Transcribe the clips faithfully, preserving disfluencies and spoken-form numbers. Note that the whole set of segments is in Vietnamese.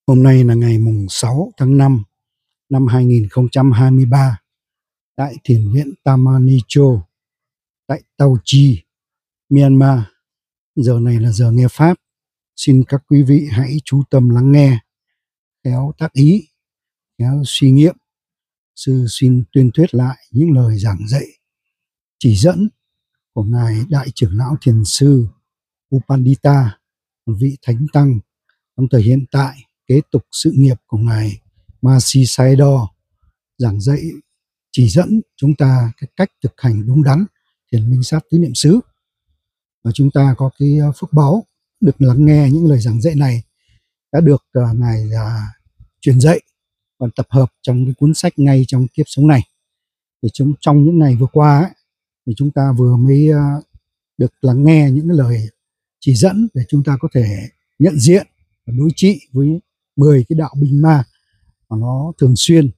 Hôm nay là ngày mùng sáu tháng năm năm hai nghìn không trăm hai mươi ba tại thiền viện Tamanicho tại Tao Chi, Myanmar. Giờ này là giờ nghe Pháp. Xin các quý vị hãy chú tâm lắng nghe, khéo tác ý, khéo suy nghiệm. Sư xin tuyên thuyết lại những lời giảng dạy, chỉ dẫn của Ngài Đại trưởng lão Thiền sư Upandita, một vị thánh tăng trong thời hiện tại, kế tục sự nghiệp của Ngài Mahasi Sayadaw, giảng dạy chỉ dẫn chúng ta cái cách thực hành đúng đắn thiền minh sát tứ niệm xứ. Và chúng ta có cái phước báu được lắng nghe những lời giảng dạy này đã được uh, Ngài uh, truyền dạy và tập hợp trong cái cuốn sách Ngay trong kiếp sống này. Thì trong, trong những ngày vừa qua ấy, thì chúng ta vừa mới uh, được lắng nghe những cái lời chỉ dẫn để chúng ta có thể nhận diện và đối trị với mười cái đạo binh ma mà nó thường xuyên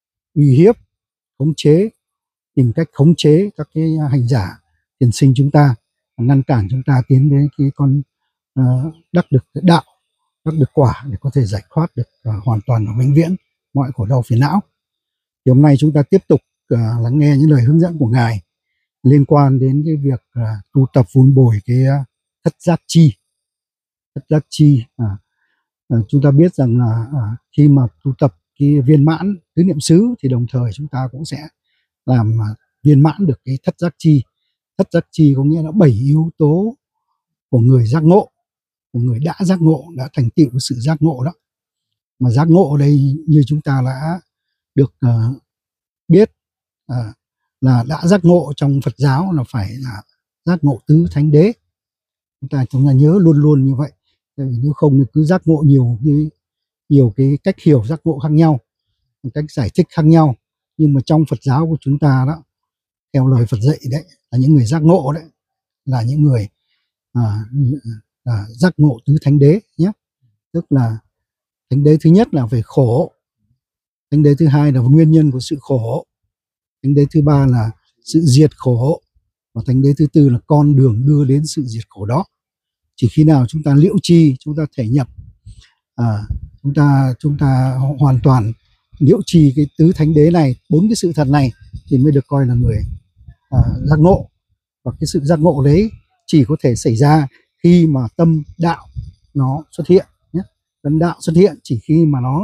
uy hiếp, khống chế, tìm cách khống chế các cái hành giả thiền sinh chúng ta, ngăn cản chúng ta tiến đến cái con uh, đắc được đạo, đắc được quả để có thể giải thoát được uh, hoàn toàn và vĩnh viễn mọi khổ đau phiền não. Thì hôm nay chúng ta tiếp tục uh, lắng nghe những lời hướng dẫn của Ngài liên quan đến cái việc uh, tu tập vun bồi cái uh, thất giác chi. Thất giác chi à, à, chúng ta biết rằng là à, khi mà tu tập cái viên mãn tứ niệm xứ thì đồng thời chúng ta cũng sẽ làm à, viên mãn được cái thất giác chi. Thất giác chi có nghĩa là bảy yếu tố của người giác ngộ, của người đã giác ngộ, đã thành tựu với sự giác ngộ đó. Mà giác ngộ ở đây như chúng ta đã được uh, biết uh, là đã giác ngộ trong Phật giáo là phải là giác ngộ tứ thánh đế. Chúng ta chúng ta nhớ luôn luôn như vậy. Nếu không thì cứ giác ngộ nhiều như nhiều cái cách hiểu giác ngộ khác nhau, cách giải thích khác nhau. Nhưng mà trong Phật giáo của chúng ta đó, theo lời Phật dạy đấy, là những người giác ngộ đấy là những người à, à, giác ngộ tứ thánh đế nhé. Tức là thánh đế thứ nhất là về khổ, thánh đế thứ hai là nguyên nhân của sự khổ, thánh đế thứ ba là sự diệt khổ, và thánh đế thứ tư là con đường đưa đến sự diệt khổ đó. Chỉ khi nào chúng ta liễu chi, chúng ta thể nhập, à, chúng ta chúng ta hoàn toàn liễu chi cái tứ thánh đế này, bốn cái sự thật này, thì mới được coi là người à, giác ngộ. Và cái sự giác ngộ đấy chỉ có thể xảy ra khi mà tâm đạo nó xuất hiện nhé. Tâm đạo xuất hiện chỉ khi mà nó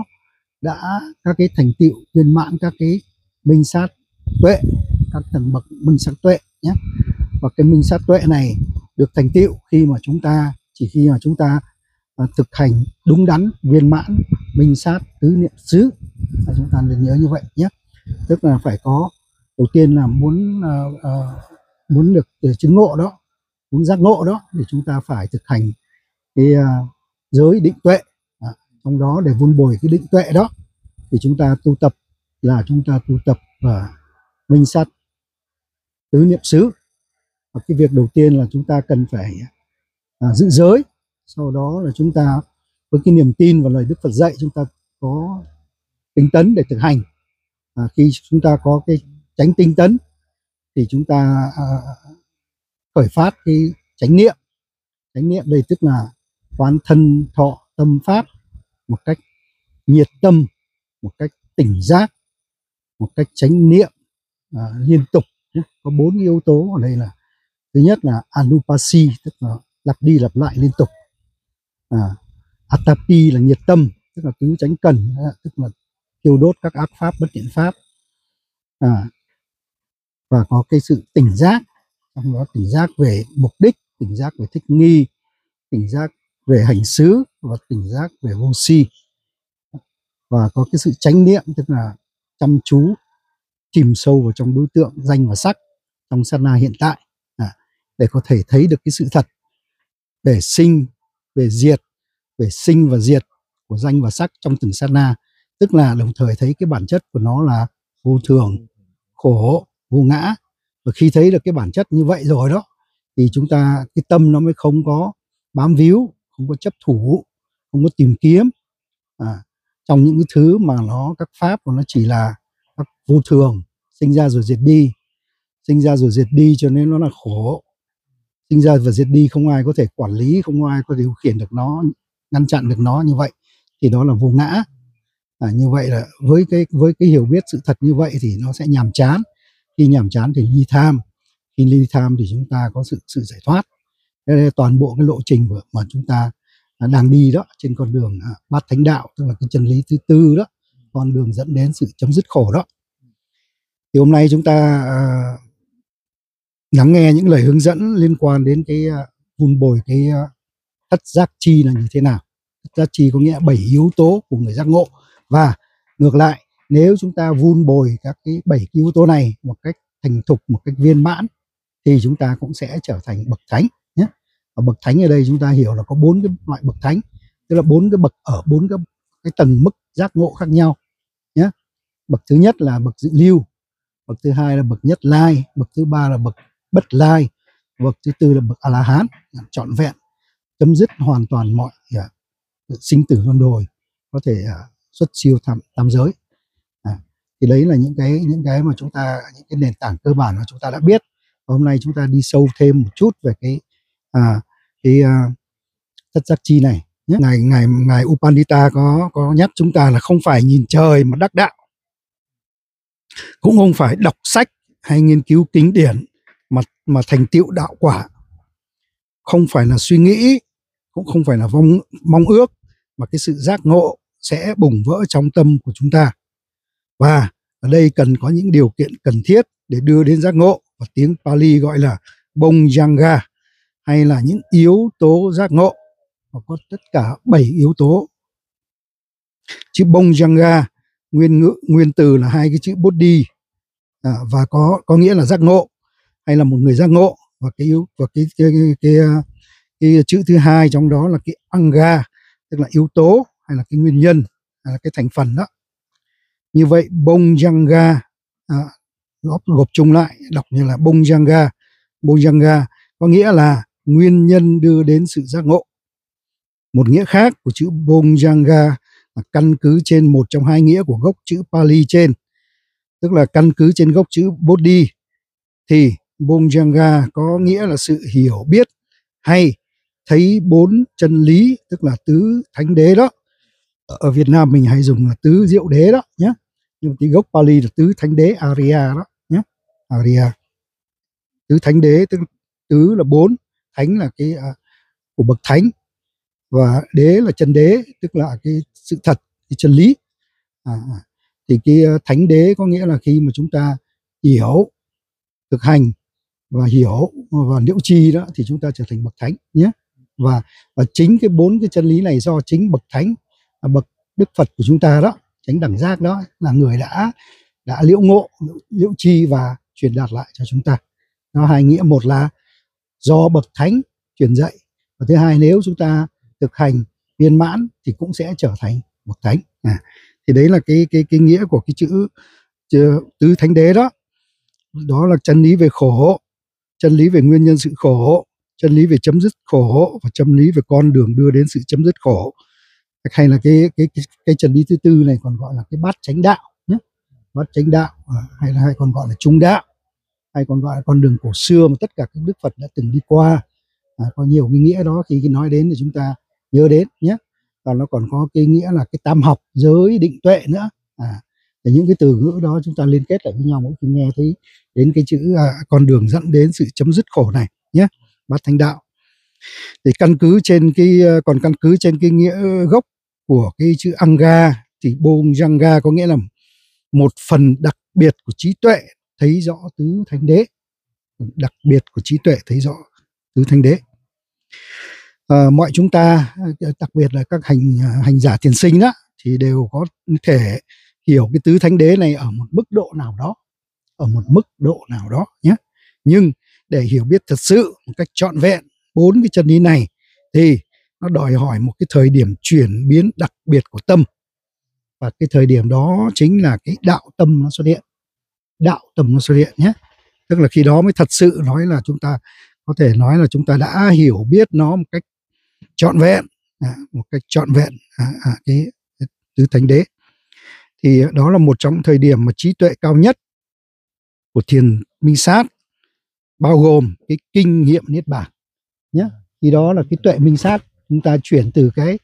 đã các cái thành tựu viên mãn các cái minh sát tuệ, các tầng bậc minh sát tuệ nhé. Và cái minh sát tuệ này được thành tựu khi mà chúng ta chỉ khi mà chúng ta uh, thực hành đúng đắn viên mãn minh sát tứ niệm xứ. Và chúng ta nên nhớ như vậy nhé. Tức là phải có, đầu tiên là muốn uh, uh, muốn được uh, chứng ngộ đó, muốn giác ngộ đó, thì chúng ta phải thực hành cái uh, giới định tuệ. À, trong đó để vun bồi cái định tuệ đó thì chúng ta tu tập là chúng ta tu tập và minh sát tứ niệm xứ. Và cái việc đầu tiên là chúng ta cần phải à, giữ giới. Sau đó là chúng ta với cái niềm tin vào lời Đức Phật dạy, chúng ta có tinh tấn để thực hành. À, khi chúng ta có cái chánh tinh tấn thì chúng ta à, khởi phát cái chánh niệm. Chánh niệm đây tức là quán thân thọ tâm pháp một cách nhiệt tâm, một cách tỉnh giác, một cách chánh niệm à, liên tục. Có bốn yếu tố ở đây là: thứ nhất là anupasi, tức là lặp đi lặp lại liên tục. À, atapi là nhiệt tâm, tức là tứ chánh cần, tức là tiêu đốt các ác pháp, bất thiện pháp. À, và có cái sự tỉnh giác, trong đó tỉnh giác về mục đích, tỉnh giác về thích nghi, tỉnh giác về hành xứ và tỉnh giác về vô si. Và có cái sự chánh niệm, tức là chăm chú, chìm sâu vào trong đối tượng danh và sắc trong sát na hiện tại, à, để có thể thấy được cái sự thật về sinh, về diệt, về sinh và diệt của danh và sắc trong từng sát na. Tức là đồng thời thấy cái bản chất của nó là vô thường, khổ, vô ngã. Và khi thấy được cái bản chất như vậy rồi đó, thì chúng ta, cái tâm nó mới không có bám víu, không có chấp thủ, không có tìm kiếm à, trong những cái thứ mà nó, các pháp của nó chỉ là các vô thường, sinh ra rồi diệt đi, sinh ra rồi diệt đi, cho nên nó là khổ. Sinh ra và diệt đi, không ai có thể quản lý, không ai có thể điều khiển được nó, ngăn chặn được nó như vậy. thì đó là vô ngã. À, như vậy là với cái với cái hiểu biết sự thật như vậy thì nó sẽ nhàm chán. Khi nhàm chán thì ly tham, khi ly tham thì chúng ta có sự sự giải thoát. Đây là toàn bộ cái lộ trình của, mà chúng ta đang đi đó, trên con đường à, bát thánh đạo, tức là cái chân lý thứ tư đó, con đường dẫn đến sự chấm dứt khổ đó. Thì hôm nay chúng ta à, lắng nghe những lời hướng dẫn liên quan đến cái uh, vun bồi cái uh, thất giác chi là như thế nào. Thất giác chi có nghĩa bảy yếu tố của người giác ngộ, và ngược lại, nếu chúng ta vun bồi các cái bảy yếu tố này một cách thành thục, một cách viên mãn, thì chúng ta cũng sẽ trở thành bậc thánh nhé. Và bậc thánh ở đây chúng ta hiểu là có bốn cái loại bậc thánh, tức là bốn cái bậc ở bốn cái, cái tầng mức giác ngộ khác nhau nhé. Bậc thứ nhất là bậc dự lưu, bậc thứ hai là bậc nhất lai, bậc thứ ba là bậc bất lai, bậc thứ tư là bậc a la hán, trọn vẹn, chấm dứt hoàn toàn mọi uh, sinh tử luân hồi, có thể uh, xuất siêu tam, tam giới. À, thì đấy là những cái những cái mà chúng ta, những cái nền tảng cơ bản mà chúng ta đã biết. Và hôm nay chúng ta đi sâu thêm một chút về cái à, cái uh, thất giác chi này nhé. Ngài ngài ngài Upandita có có nhắc chúng ta là không phải nhìn trời mà đắc đạo, cũng không phải đọc sách hay nghiên cứu kinh điển mà mà thành tựu đạo quả, không phải là suy nghĩ, cũng không phải là mong mong ước, mà cái sự giác ngộ sẽ bùng vỡ trong tâm của chúng ta. Và ở đây cần có những điều kiện cần thiết để đưa đến giác ngộ, và tiếng Pali gọi là Bonjanga, hay là những yếu tố giác ngộ. Và có tất cả bảy yếu tố. Chữ Bonjanga nguyên ngữ nguyên từ là hai cái chữ Bodhi, à, và có có nghĩa là giác ngộ, hay là một người giác ngộ. Và cái yếu và cái cái, cái, cái, cái, cái chữ thứ hai trong đó là cái Anga, tức là yếu tố hay là cái nguyên nhân, hay là cái thành phần đó. Như vậy Bonjanga à, gộp, gộp chung lại đọc như là Bonjanga. Bonjanga có nghĩa là nguyên nhân đưa đến sự giác ngộ. Một nghĩa khác của chữ Bonjanga là căn cứ trên một trong hai nghĩa của gốc chữ Pali trên, tức là căn cứ trên gốc chữ Bodhi, thì Bonjanga có nghĩa là sự hiểu biết hay thấy bốn chân lý, tức là tứ thánh đế đó. Ở Việt Nam mình hay dùng là tứ diệu đế đó nhé, nhưng cái gốc Pali là tứ thánh đế Arya đó nhé. Arya, tứ thánh đế, tức tứ là bốn, thánh là cái uh, của bậc thánh, và đế là chân đế, tức là cái sự thật, cái chân lý. À, thì cái uh, thánh đế có nghĩa là khi mà chúng ta hiểu, thực hành và hiểu và liễu tri đó, thì chúng ta trở thành bậc thánh nhé. Và và chính cái bốn cái chân lý này do chính bậc thánh, bậc Đức Phật của chúng ta đó, chánh đẳng giác đó, là người đã đã liễu ngộ, liễu tri và truyền đạt lại cho chúng ta. Nó hai nghĩa, một là do bậc thánh truyền dạy, và thứ hai nếu chúng ta thực hành viên mãn thì cũng sẽ trở thành bậc thánh. À, thì đấy là cái cái cái nghĩa của cái chữ, chữ tứ thánh đế đó. Đó là chân lý về khổ, chân lý về nguyên nhân sự khổ, chân lý về chấm dứt khổ, và chân lý về con đường đưa đến sự chấm dứt khổ. Hay là cái cái cái, cái chân lý thứ tư này còn gọi là cái bát chánh đạo nhé. Bát chánh đạo, hay là hay còn gọi là trung đạo, hay còn gọi là con đường cổ xưa mà tất cả các đức Phật đã từng đi qua. À, có nhiều cái nghĩa đó, khi nói đến thì chúng ta nhớ đến nhé. Và nó còn có cái nghĩa là cái tam học, giới, định, tuệ nữa. À, thì những cái từ ngữ đó chúng ta liên kết lại với nhau mỗi khi nghe thấy đến cái chữ à, con đường dẫn đến sự chấm dứt khổ này nhé, bát thánh đạo. Thì căn cứ trên cái còn căn cứ trên cái nghĩa gốc của cái chữ Anga, thì Bonjanga có nghĩa là một phần đặc biệt của trí tuệ thấy rõ tứ thánh đế, đặc biệt của trí tuệ thấy rõ tứ thánh đế. À, mọi chúng ta, đặc biệt là các hành hành giả thiền sinh đó, thì đều có thể hiểu cái tứ thánh đế này ở một mức độ nào đó, ở một mức độ nào đó nhé. Nhưng để hiểu biết thật sự một cách trọn vẹn bốn cái chân lý này thì nó đòi hỏi một cái thời điểm chuyển biến đặc biệt của tâm, và cái thời điểm đó chính là cái đạo tâm nó xuất hiện, đạo tâm nó xuất hiện nhé. Tức là khi đó mới thật sự nói là chúng ta có thể nói là chúng ta đã hiểu biết nó một cách trọn vẹn, à, một cách trọn vẹn à, à, cái tứ thánh đế. Thì đó là một trong thời điểm mà trí tuệ cao nhất của thiền minh sát, bao gồm cái kinh nghiệm niết bàn nhé. Khi đó là cái tuệ minh sát, chúng ta chuyển từ cái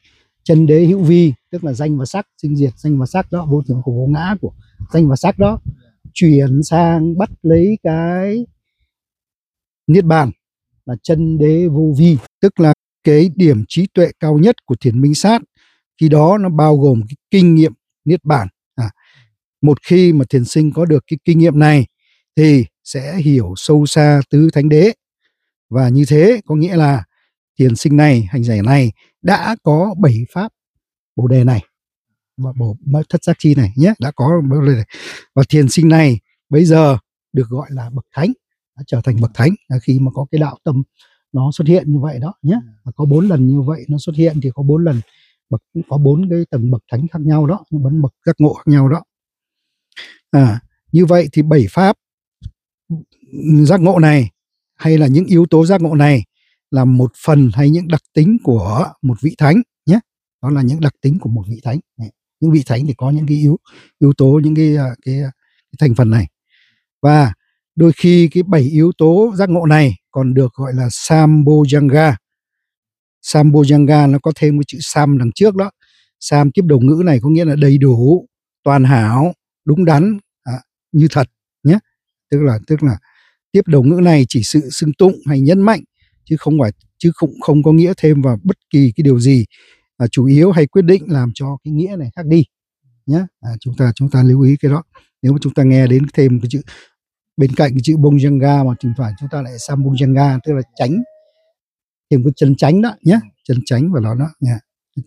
chân đế hữu vi, tức là danh và sắc, sinh diệt danh và sắc đó, vô thường của vô ngã của danh và sắc đó, chuyển sang bắt lấy cái niết bàn là chân đế vô vi, tức là cái điểm trí tuệ cao nhất của thiền minh sát. Khi đó nó bao gồm cái kinh nghiệm niết bàn. À, một khi mà thiền sinh có được cái kinh nghiệm này thì sẽ hiểu sâu xa tứ thánh đế, và như thế có nghĩa là thiền sinh này, hành giả này đã có bảy pháp bồ đề này và bồ thất giác chi này nhé, đã có bồ đề này. Và thiền sinh này bây giờ được gọi là bậc thánh, đã trở thành bậc thánh khi mà có cái đạo tâm nó xuất hiện như vậy đó nhé. Và có bốn lần như vậy nó xuất hiện thì có bốn lần bậc, có bốn cái tầng bậc thánh khác nhau đó, bốn bậc giác ngộ khác nhau đó. À, như vậy thì bảy pháp giác ngộ này hay là những yếu tố giác ngộ này là một phần hay những đặc tính của một vị thánh nhé. Đó là những đặc tính của một vị thánh. Những vị thánh thì có những cái yếu yếu tố, những cái, cái, cái, cái thành phần này. Và đôi khi cái bảy yếu tố giác ngộ này còn được gọi là Sambojjhanga. Sambojjhanga nó có thêm cái chữ Sam đằng trước đó. Sam tiếp đầu ngữ này có nghĩa là đầy đủ, toàn hảo, đúng đắn, à, như thật nhé. Tức là tức là tiếp đầu ngữ này chỉ sự xưng tụng hay nhấn mạnh, chứ không phải chứ không không có nghĩa thêm vào bất kỳ cái điều gì à, chủ yếu hay quyết định làm cho cái nghĩa này khác đi nhé. À, chúng ta chúng ta lưu ý cái đó. Nếu mà chúng ta nghe đến thêm cái chữ bên cạnh cái chữ Bonjanga mà thỉnh thoảng chúng ta lại Sambojjhanga, tức là tránh, thêm cái chân tránh đó nhé, chân tránh vào đó đó nha.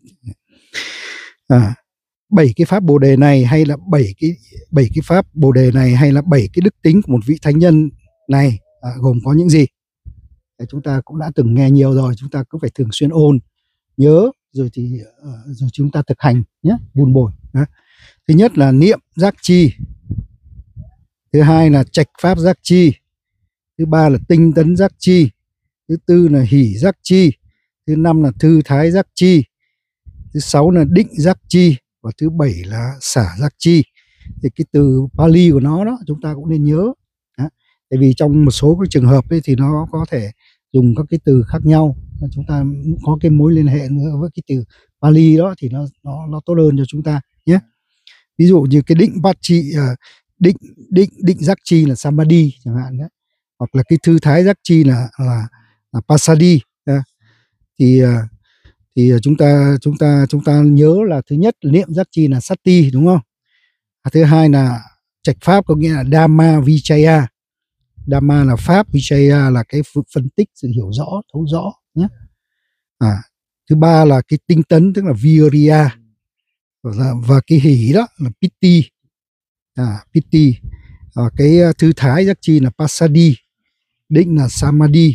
À, bảy cái pháp bồ đề này hay là bảy cái bảy cái pháp bồ đề này hay là bảy cái đức tính của một vị thánh nhân này à, gồm có những gì? Để chúng ta cũng đã từng nghe nhiều rồi, chúng ta cứ phải thường xuyên ôn nhớ rồi thì uh, rồi chúng ta thực hành nhé, vun bồi. Đó. Thứ nhất là niệm giác chi, thứ hai là trạch pháp giác chi, thứ ba là tinh tấn giác chi, thứ tư là hỷ giác chi, thứ năm là thư thái giác chi, thứ sáu là định giác chi, và thứ bảy là xả giác chi. Thì cái từ Pali của nó đó chúng ta cũng nên nhớ. Đó. Tại vì trong một số cái trường hợp ấy thì nó có thể dùng các cái từ khác nhau, chúng ta có cái mối liên hệ nữa với cái từ Pali đó thì nó nó nó tốt hơn cho chúng ta nhé. Ví dụ như cái định bát chi, định định định giác chi là samadhi chẳng hạn đấy, hoặc là cái thư thái giác chi là là, là passaddhi. Thì thì chúng ta chúng ta chúng ta nhớ là thứ nhất niệm giác chi là sati, đúng không? Thứ hai là trạch pháp có nghĩa là dhamma vichaya. Dhamma là pháp, vichaya là cái phân tích, sự hiểu rõ, thấu rõ nhé. À, thứ ba là cái tinh tấn tức là virya, và, và cái hỷ đó là piti, à, piti. À, cái thư thái giác chi là passaddhi, định là samadhi,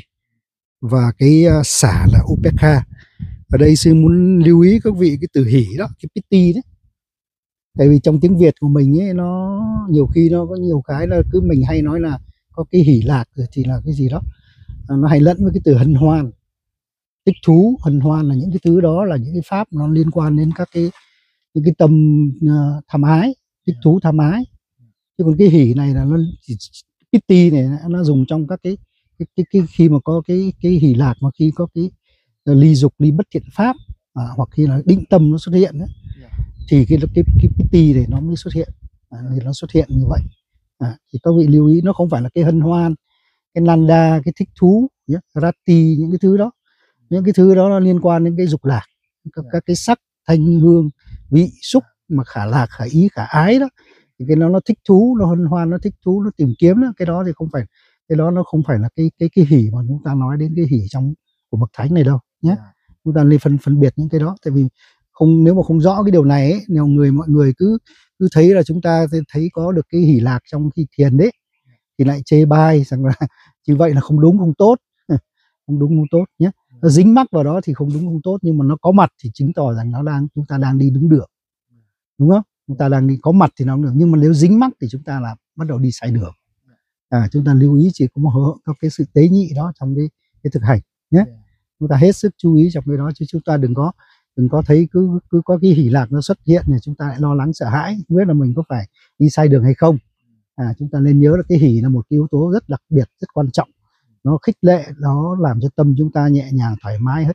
và cái uh, xả là upekha. Ở đây sư muốn lưu ý các vị cái từ hỷ đó, cái piti đấy. Tại vì trong tiếng Việt của mình ấy nó nhiều khi nó có nhiều cái là cứ mình hay nói là có cái hỷ lạc rồi thì là cái gì đó, nó hay lẫn với cái từ hân hoan, thích thú. Hân hoan là những cái thứ đó là những cái pháp nó liên quan đến các cái những cái tâm uh, tham ái, thích thú tham ái. Chứ còn cái hỷ này là nó piti này nó dùng trong các cái cái, cái, cái khi mà có cái cái hỷ lạc, mà khi có cái uh, ly dục, ly bất thiện pháp, à, hoặc khi là định tâm nó xuất hiện ấy, thì cái cái cái piti này nó mới xuất hiện, à, thì nó xuất hiện như vậy. À, thì các vị lưu ý nó không phải là cái hân hoan, cái nanda, cái thích thú, nhé, rati, những cái thứ đó, những cái thứ đó nó liên quan đến cái dục lạc, các, các cái sắc, thanh, hương, vị, xúc mà khả lạc, khả ý, khả ái đó, thì cái nó nó thích thú, nó hân hoan, nó thích thú, nó tìm kiếm đó. Cái đó thì không phải, cái đó nó không phải là cái cái cái hỷ mà chúng ta nói đến cái hỷ trong của bậc thánh này đâu nhé. Chúng ta nên phân phân biệt những cái đó. Tại vì không, nếu mà không rõ cái điều này ấy, nhiều người mọi người cứ cứ thấy là chúng ta thấy có được cái hỷ lạc trong khi thiền đấy thì lại chê bai rằng là như vậy là không đúng, không tốt, không đúng, không tốt nhé. Nó dính mắc vào đó thì không đúng, không tốt, nhưng mà nó có mặt thì chứng tỏ rằng nó đang, chúng ta đang đi đúng đường, đúng không? Chúng ta đang đi có mặt thì nó được, nhưng mà nếu dính mắc thì chúng ta là bắt đầu đi sai đường. À, chúng ta lưu ý chỉ có một có cái sự tế nhị đó trong cái cái thực hành nhé. Chúng ta hết sức chú ý trong cái đó, chứ chúng ta đừng có đừng có thấy cứ cứ có cái hỷ lạc nó xuất hiện thì chúng ta lại lo lắng sợ hãi, không biết là mình có phải đi sai đường hay không. À, chúng ta nên nhớ là cái hỷ là một cái yếu tố rất đặc biệt, rất quan trọng. Nó khích lệ, nó làm cho tâm chúng ta nhẹ nhàng, thoải mái hết,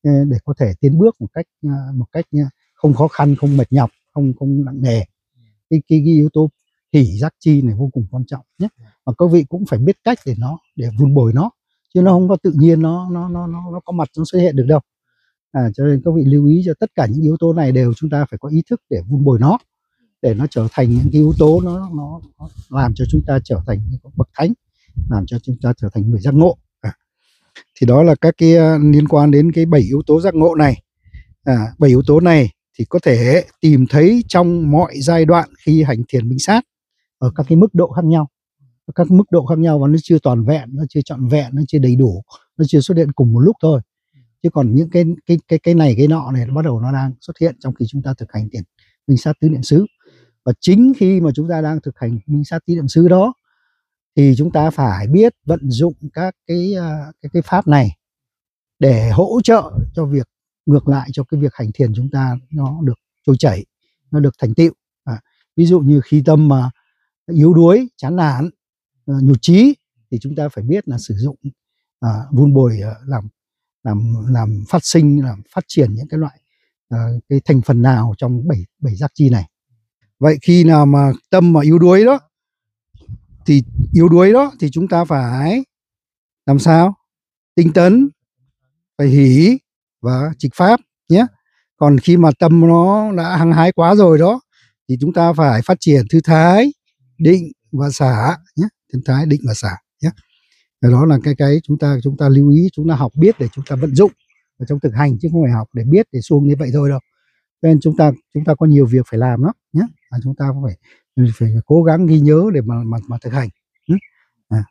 để có thể tiến bước một cách một cách không khó khăn, không mệt nhọc, không không nặng nề. Cái, cái, cái yếu tố hỷ giác chi này vô cùng quan trọng nhé. Và các vị cũng phải biết cách để nó để vun bồi nó, chứ nó không có tự nhiên nó nó nó nó, nó có mặt nó xuất hiện được đâu. À, cho nên các vị lưu ý cho tất cả những yếu tố này đều chúng ta phải có ý thức để vun bồi nó, để nó trở thành những cái yếu tố nó nó, nó làm cho chúng ta trở thành những bậc thánh, làm cho chúng ta trở thành người giác ngộ. À, thì đó là các cái uh, liên quan đến cái bảy yếu tố giác ngộ này. À, bảy yếu tố này thì có thể tìm thấy trong mọi giai đoạn khi hành thiền minh sát ở các cái mức độ khác nhau, các mức độ khác nhau, và nó chưa toàn vẹn, nó chưa trọn vẹn, nó chưa đầy đủ, nó chưa xuất hiện cùng một lúc thôi. Chứ còn những cái cái cái cái này cái nọ này nó bắt đầu nó đang xuất hiện trong khi chúng ta thực hành thiền minh sát tứ niệm xứ. Và chính khi mà chúng ta đang thực hành minh sát tứ niệm xứ đó thì chúng ta phải biết vận dụng các cái cái cái pháp này để hỗ trợ cho việc ngược lại cho cái việc hành thiền chúng ta nó được trôi chảy, nó được thành tựu. À, ví dụ như khi tâm mà yếu đuối, chán nản, nhụt chí thì chúng ta phải biết là sử dụng à, vun bồi làm làm làm phát sinh, làm phát triển những cái loại à, cái thành phần nào trong bảy bảy giác chi này. Vậy khi nào mà tâm mà yếu đuối đó thì yếu đuối đó thì chúng ta phải làm sao? Tinh tấn, phải hỷ và trịch pháp nhé. Còn khi mà tâm nó đã hăng hái quá rồi đó thì chúng ta phải phát triển thư thái, định và xả nhé. Thư thái, định và xả nhé. Đó là cái cái chúng ta chúng ta lưu ý, chúng ta học biết để chúng ta vận dụng ở trong thực hành, chứ không phải học để biết để suông như vậy thôi đâu. Nên chúng ta chúng ta có nhiều việc phải làm đó nhé. À, chúng ta phải phải cố gắng ghi nhớ để mà mà, mà thực hành. À.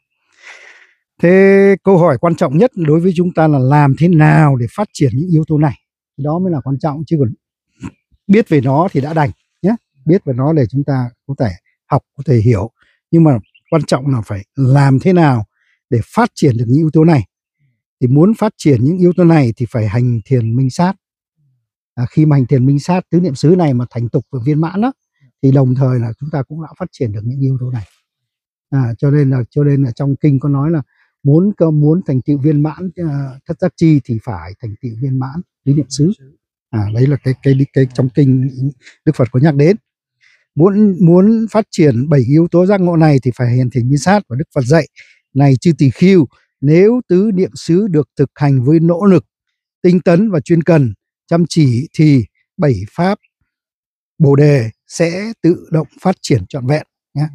Thế câu hỏi quan trọng nhất đối với chúng ta là làm thế nào để phát triển những yếu tố này, đó mới là quan trọng, chứ còn biết về nó thì đã đành nhé. Biết về nó để chúng ta có thể học, có thể hiểu, nhưng mà quan trọng là phải làm thế nào để phát triển được những yếu tố này. Thì muốn phát triển những yếu tố này thì phải hành thiền minh sát. À, khi mà hành thiền minh sát tứ niệm xứ này mà thành tục và viên mãn đó, thì đồng thời là chúng ta cũng đã phát triển được những yếu tố này. À, cho nên là cho nên là trong kinh có nói là muốn muốn thành tựu viên mãn uh, thất giác chi thì phải thành tựu viên mãn tứ niệm xứ. À, đấy là cái cái cái trong kinh Đức Phật có nhắc đến. Muốn muốn phát triển bảy yếu tố giác ngộ này thì phải hành thiền minh sát, và Đức Phật dạy này chư tỳ khưu, nếu tứ niệm xứ được thực hành với nỗ lực, tinh tấn và chuyên cần, chăm chỉ thì bảy pháp Bồ đề sẽ tự động phát triển trọn vẹn nhé.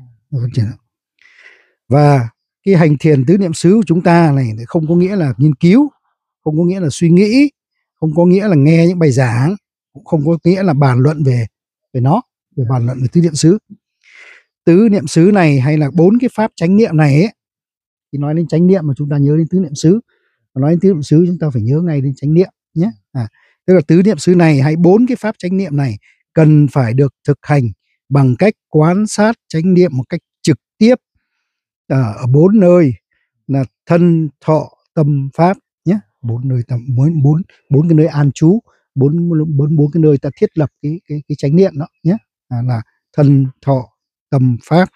Và cái hành thiền tứ niệm xứ của chúng ta này không có nghĩa là nghiên cứu, không có nghĩa là suy nghĩ, không có nghĩa là nghe những bài giảng, cũng không có nghĩa là bàn luận về về nó, về bàn luận về tứ niệm xứ. Tứ niệm xứ này hay là bốn cái pháp chánh niệm này ấy, thì nói đến chánh niệm mà chúng ta nhớ đến tứ niệm xứ, nói đến tứ niệm xứ chúng ta phải nhớ ngay đến chánh niệm nhé. À, tức là tứ niệm xứ này hay bốn cái pháp chánh niệm này cần phải được thực hành bằng cách quan sát chánh niệm một cách trực tiếp ở, ở bốn nơi là thân, thọ, tâm, pháp nhé. Bốn nơi tâm, bốn bốn bốn cái nơi an trú, bốn bốn bốn cái nơi ta thiết lập cái cái cái chánh niệm đó nhé. À, là thân, thọ, tâm, pháp.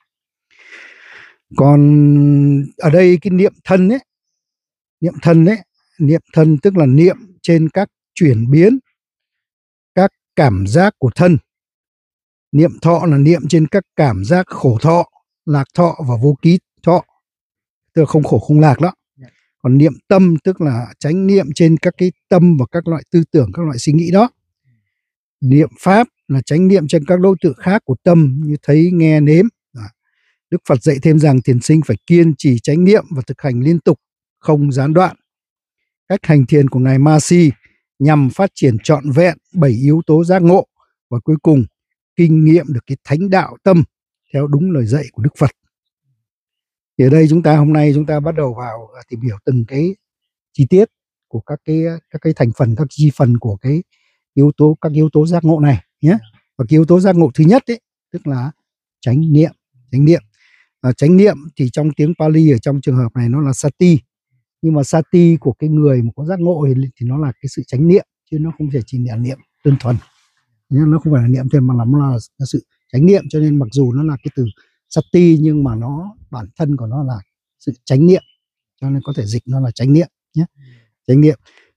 Còn ở đây cái niệm thân ấy, niệm thân ấy, niệm thân tức là niệm trên các chuyển biến, các cảm giác của thân. Niệm thọ là niệm trên các cảm giác khổ thọ, lạc thọ và vô ký thọ, tức là không khổ không lạc đó. Còn niệm tâm tức là chánh niệm trên các cái tâm và các loại tư tưởng, các loại suy nghĩ đó. Niệm pháp là chánh niệm trên các đối tượng khác của tâm như thấy, nghe, nếm. Đức Phật dạy thêm rằng thiền sinh phải kiên trì chánh niệm và thực hành liên tục, không gián đoạn. Cách hành thiền của Ngài Ma Si nhằm phát triển trọn vẹn bảy yếu tố giác ngộ và cuối cùng kinh nghiệm được cái thánh đạo tâm theo đúng lời dạy của Đức Phật. Thì ở đây chúng ta hôm nay chúng ta bắt đầu vào tìm hiểu từng cái chi tiết của các cái các cái thành phần, các chi phần của cái yếu tố các yếu tố giác ngộ này nhé. Và cái yếu tố giác ngộ thứ nhất ấy, tức là chánh niệm. Chánh niệm à, chánh niệm thì trong tiếng Pali ở trong trường hợp này nó là sati, nhưng mà sati của cái người mà có giác ngộ thì, thì nó là cái sự chánh niệm, chứ nó không thể chỉ là niệm đơn thuần, nhưng nó không phải là niệm thêm mà nó là, là sự chánh niệm. Cho nên mặc dù nó là cái từ sati nhưng mà nó bản thân của nó là sự chánh niệm, cho nên có thể dịch nó là chánh niệm nhé. Chánh niệm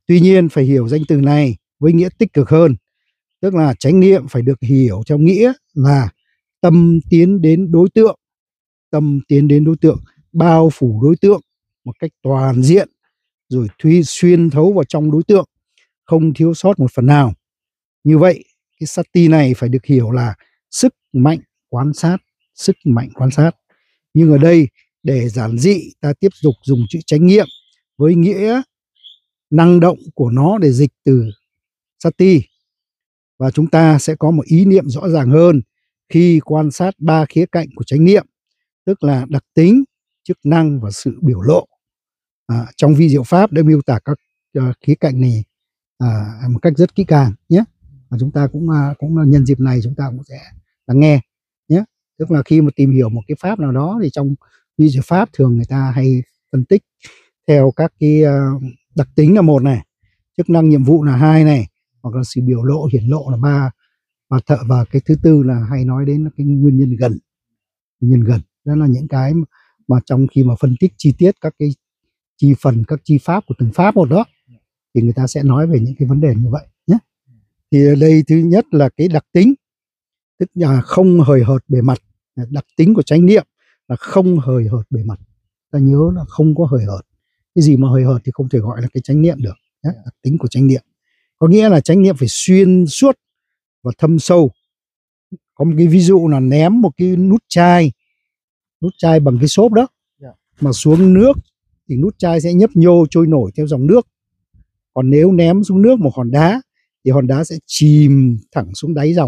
Tuy nhiên phải hiểu danh từ này với nghĩa tích cực hơn, tức là chánh niệm phải được hiểu theo nghĩa là tâm tiến đến đối tượng, tâm tiến đến đối tượng, bao phủ đối tượng một cách toàn diện, rồi thuy xuyên thấu vào trong đối tượng, không thiếu sót một phần nào. Như vậy, cái sati này phải được hiểu là sức mạnh quan sát, sức mạnh quan sát. Nhưng ở đây, để giản dị, ta tiếp tục dùng chữ chánh niệm với nghĩa năng động của nó để dịch từ sati. Và chúng ta sẽ có một ý niệm rõ ràng hơn khi quan sát ba khía cạnh của chánh niệm, tức là đặc tính, chức năng và sự biểu lộ. À, trong vi diệu pháp đã miêu tả các uh, khía cạnh này à, một cách rất kỹ càng nhé. Và chúng ta cũng uh, cũng nhân dịp này chúng ta cũng sẽ lắng nghe nhé. Tức là khi mà tìm hiểu một cái pháp nào đó thì trong vi diệu pháp thường người ta hay phân tích theo các cái uh, đặc tính là một này, chức năng nhiệm vụ là hai này, hoặc là sự biểu lộ hiển lộ là ba, và thợ và cái thứ tư là hay nói đến là cái nguyên nhân gần. Nguyên nhân gần đó là những cái mà trong khi mà phân tích chi tiết các cái chi phần, các chi pháp của từng pháp một đó, thì người ta sẽ nói về những cái vấn đề như vậy nhé. Thì ở đây thứ nhất là cái đặc tính, tức là không hời hợt bề mặt. Đặc tính của chánh niệm là không hời hợt bề mặt. Ta nhớ là không có hời hợt. Cái gì mà hời hợt thì không thể gọi là cái chánh niệm được nhé. Đặc tính của chánh niệm có nghĩa là chánh niệm phải xuyên suốt và thâm sâu. Có một cái ví dụ là ném một cái nút chai, nút chai bằng cái xốp đó mà xuống nước thì nút chai sẽ nhấp nhô trôi nổi theo dòng nước. Còn nếu ném xuống nước một hòn đá thì hòn đá sẽ chìm thẳng xuống đáy dòng.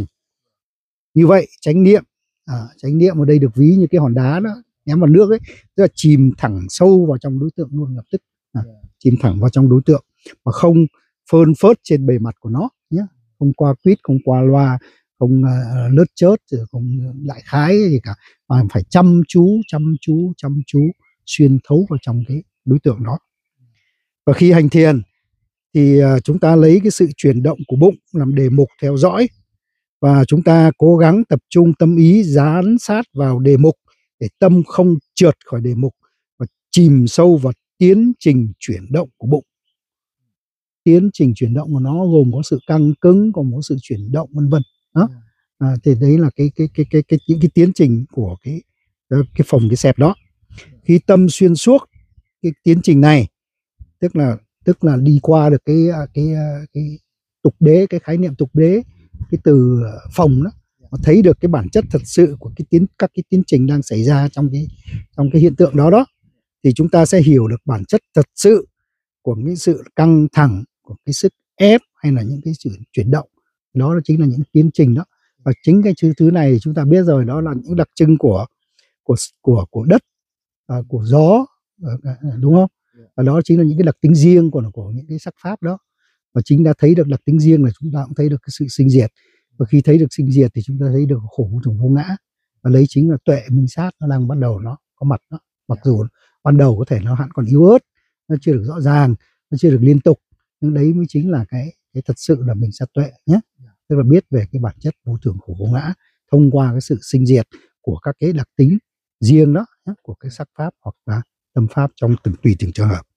Như vậy chánh niệm, à, chánh niệm ở đây được ví như cái hòn đá đó ném vào nước ấy, tức là chìm thẳng sâu vào trong đối tượng luôn lập tức, à, chìm thẳng vào trong đối tượng mà không phơn phớt trên bề mặt của nó nhé, không qua quýt, không qua loa, không uh, lướt chớt, không lại khái gì cả, mà phải chăm chú, chăm chú, chăm chú xuyên thấu vào trong cái đối tượng đó. Và khi hành thiền thì uh, chúng ta lấy cái sự chuyển động của bụng làm đề mục theo dõi, và chúng ta cố gắng tập trung tâm ý dán sát vào đề mục để tâm không trượt khỏi đề mục và chìm sâu vào tiến trình chuyển động của bụng. Tiến trình chuyển động của nó gồm có sự căng cứng, còn có sự chuyển động vân vân. Đó. À, thì đấy là cái cái cái cái cái những cái tiến trình của cái cái phòng cái xẹp đó. Khi tâm xuyên suốt cái tiến trình này, tức là tức là đi qua được cái cái cái, cái tục đế, cái khái niệm tục đế, cái từ phòng đó, mà thấy được cái bản chất thật sự của cái tiến các cái tiến trình đang xảy ra trong cái trong cái hiện tượng đó đó, thì chúng ta sẽ hiểu được bản chất thật sự của cái sự căng thẳng, của cái sức ép hay là những cái sự chuyển động. Đó là chính là những tiến trình đó. Và chính cái thứ này chúng ta biết rồi, đó là những đặc trưng của của của của đất, à, của gió, à, đúng không? Và đó chính là những cái đặc tính riêng của của những cái sắc pháp đó. Và chính đã thấy được đặc tính riêng là chúng ta cũng thấy được cái sự sinh diệt. Và khi thấy được sinh diệt thì chúng ta thấy được khổ vô thường vô ngã. Và lấy chính là tuệ minh sát nó đang bắt đầu nó có mặt đó. Mặc dù ban đầu có thể nó hẳn còn yếu ớt, nó chưa được rõ ràng, nó chưa được liên tục, nhưng đấy mới chính là cái cái thật sự là mình sát tuệ nhé. Tức là biết về cái bản chất vô thường khổ vô ngã thông qua cái sự sinh diệt của các cái đặc tính riêng đó nhé, của cái sắc pháp hoặc là tâm pháp trong từng tùy từng trường hợp.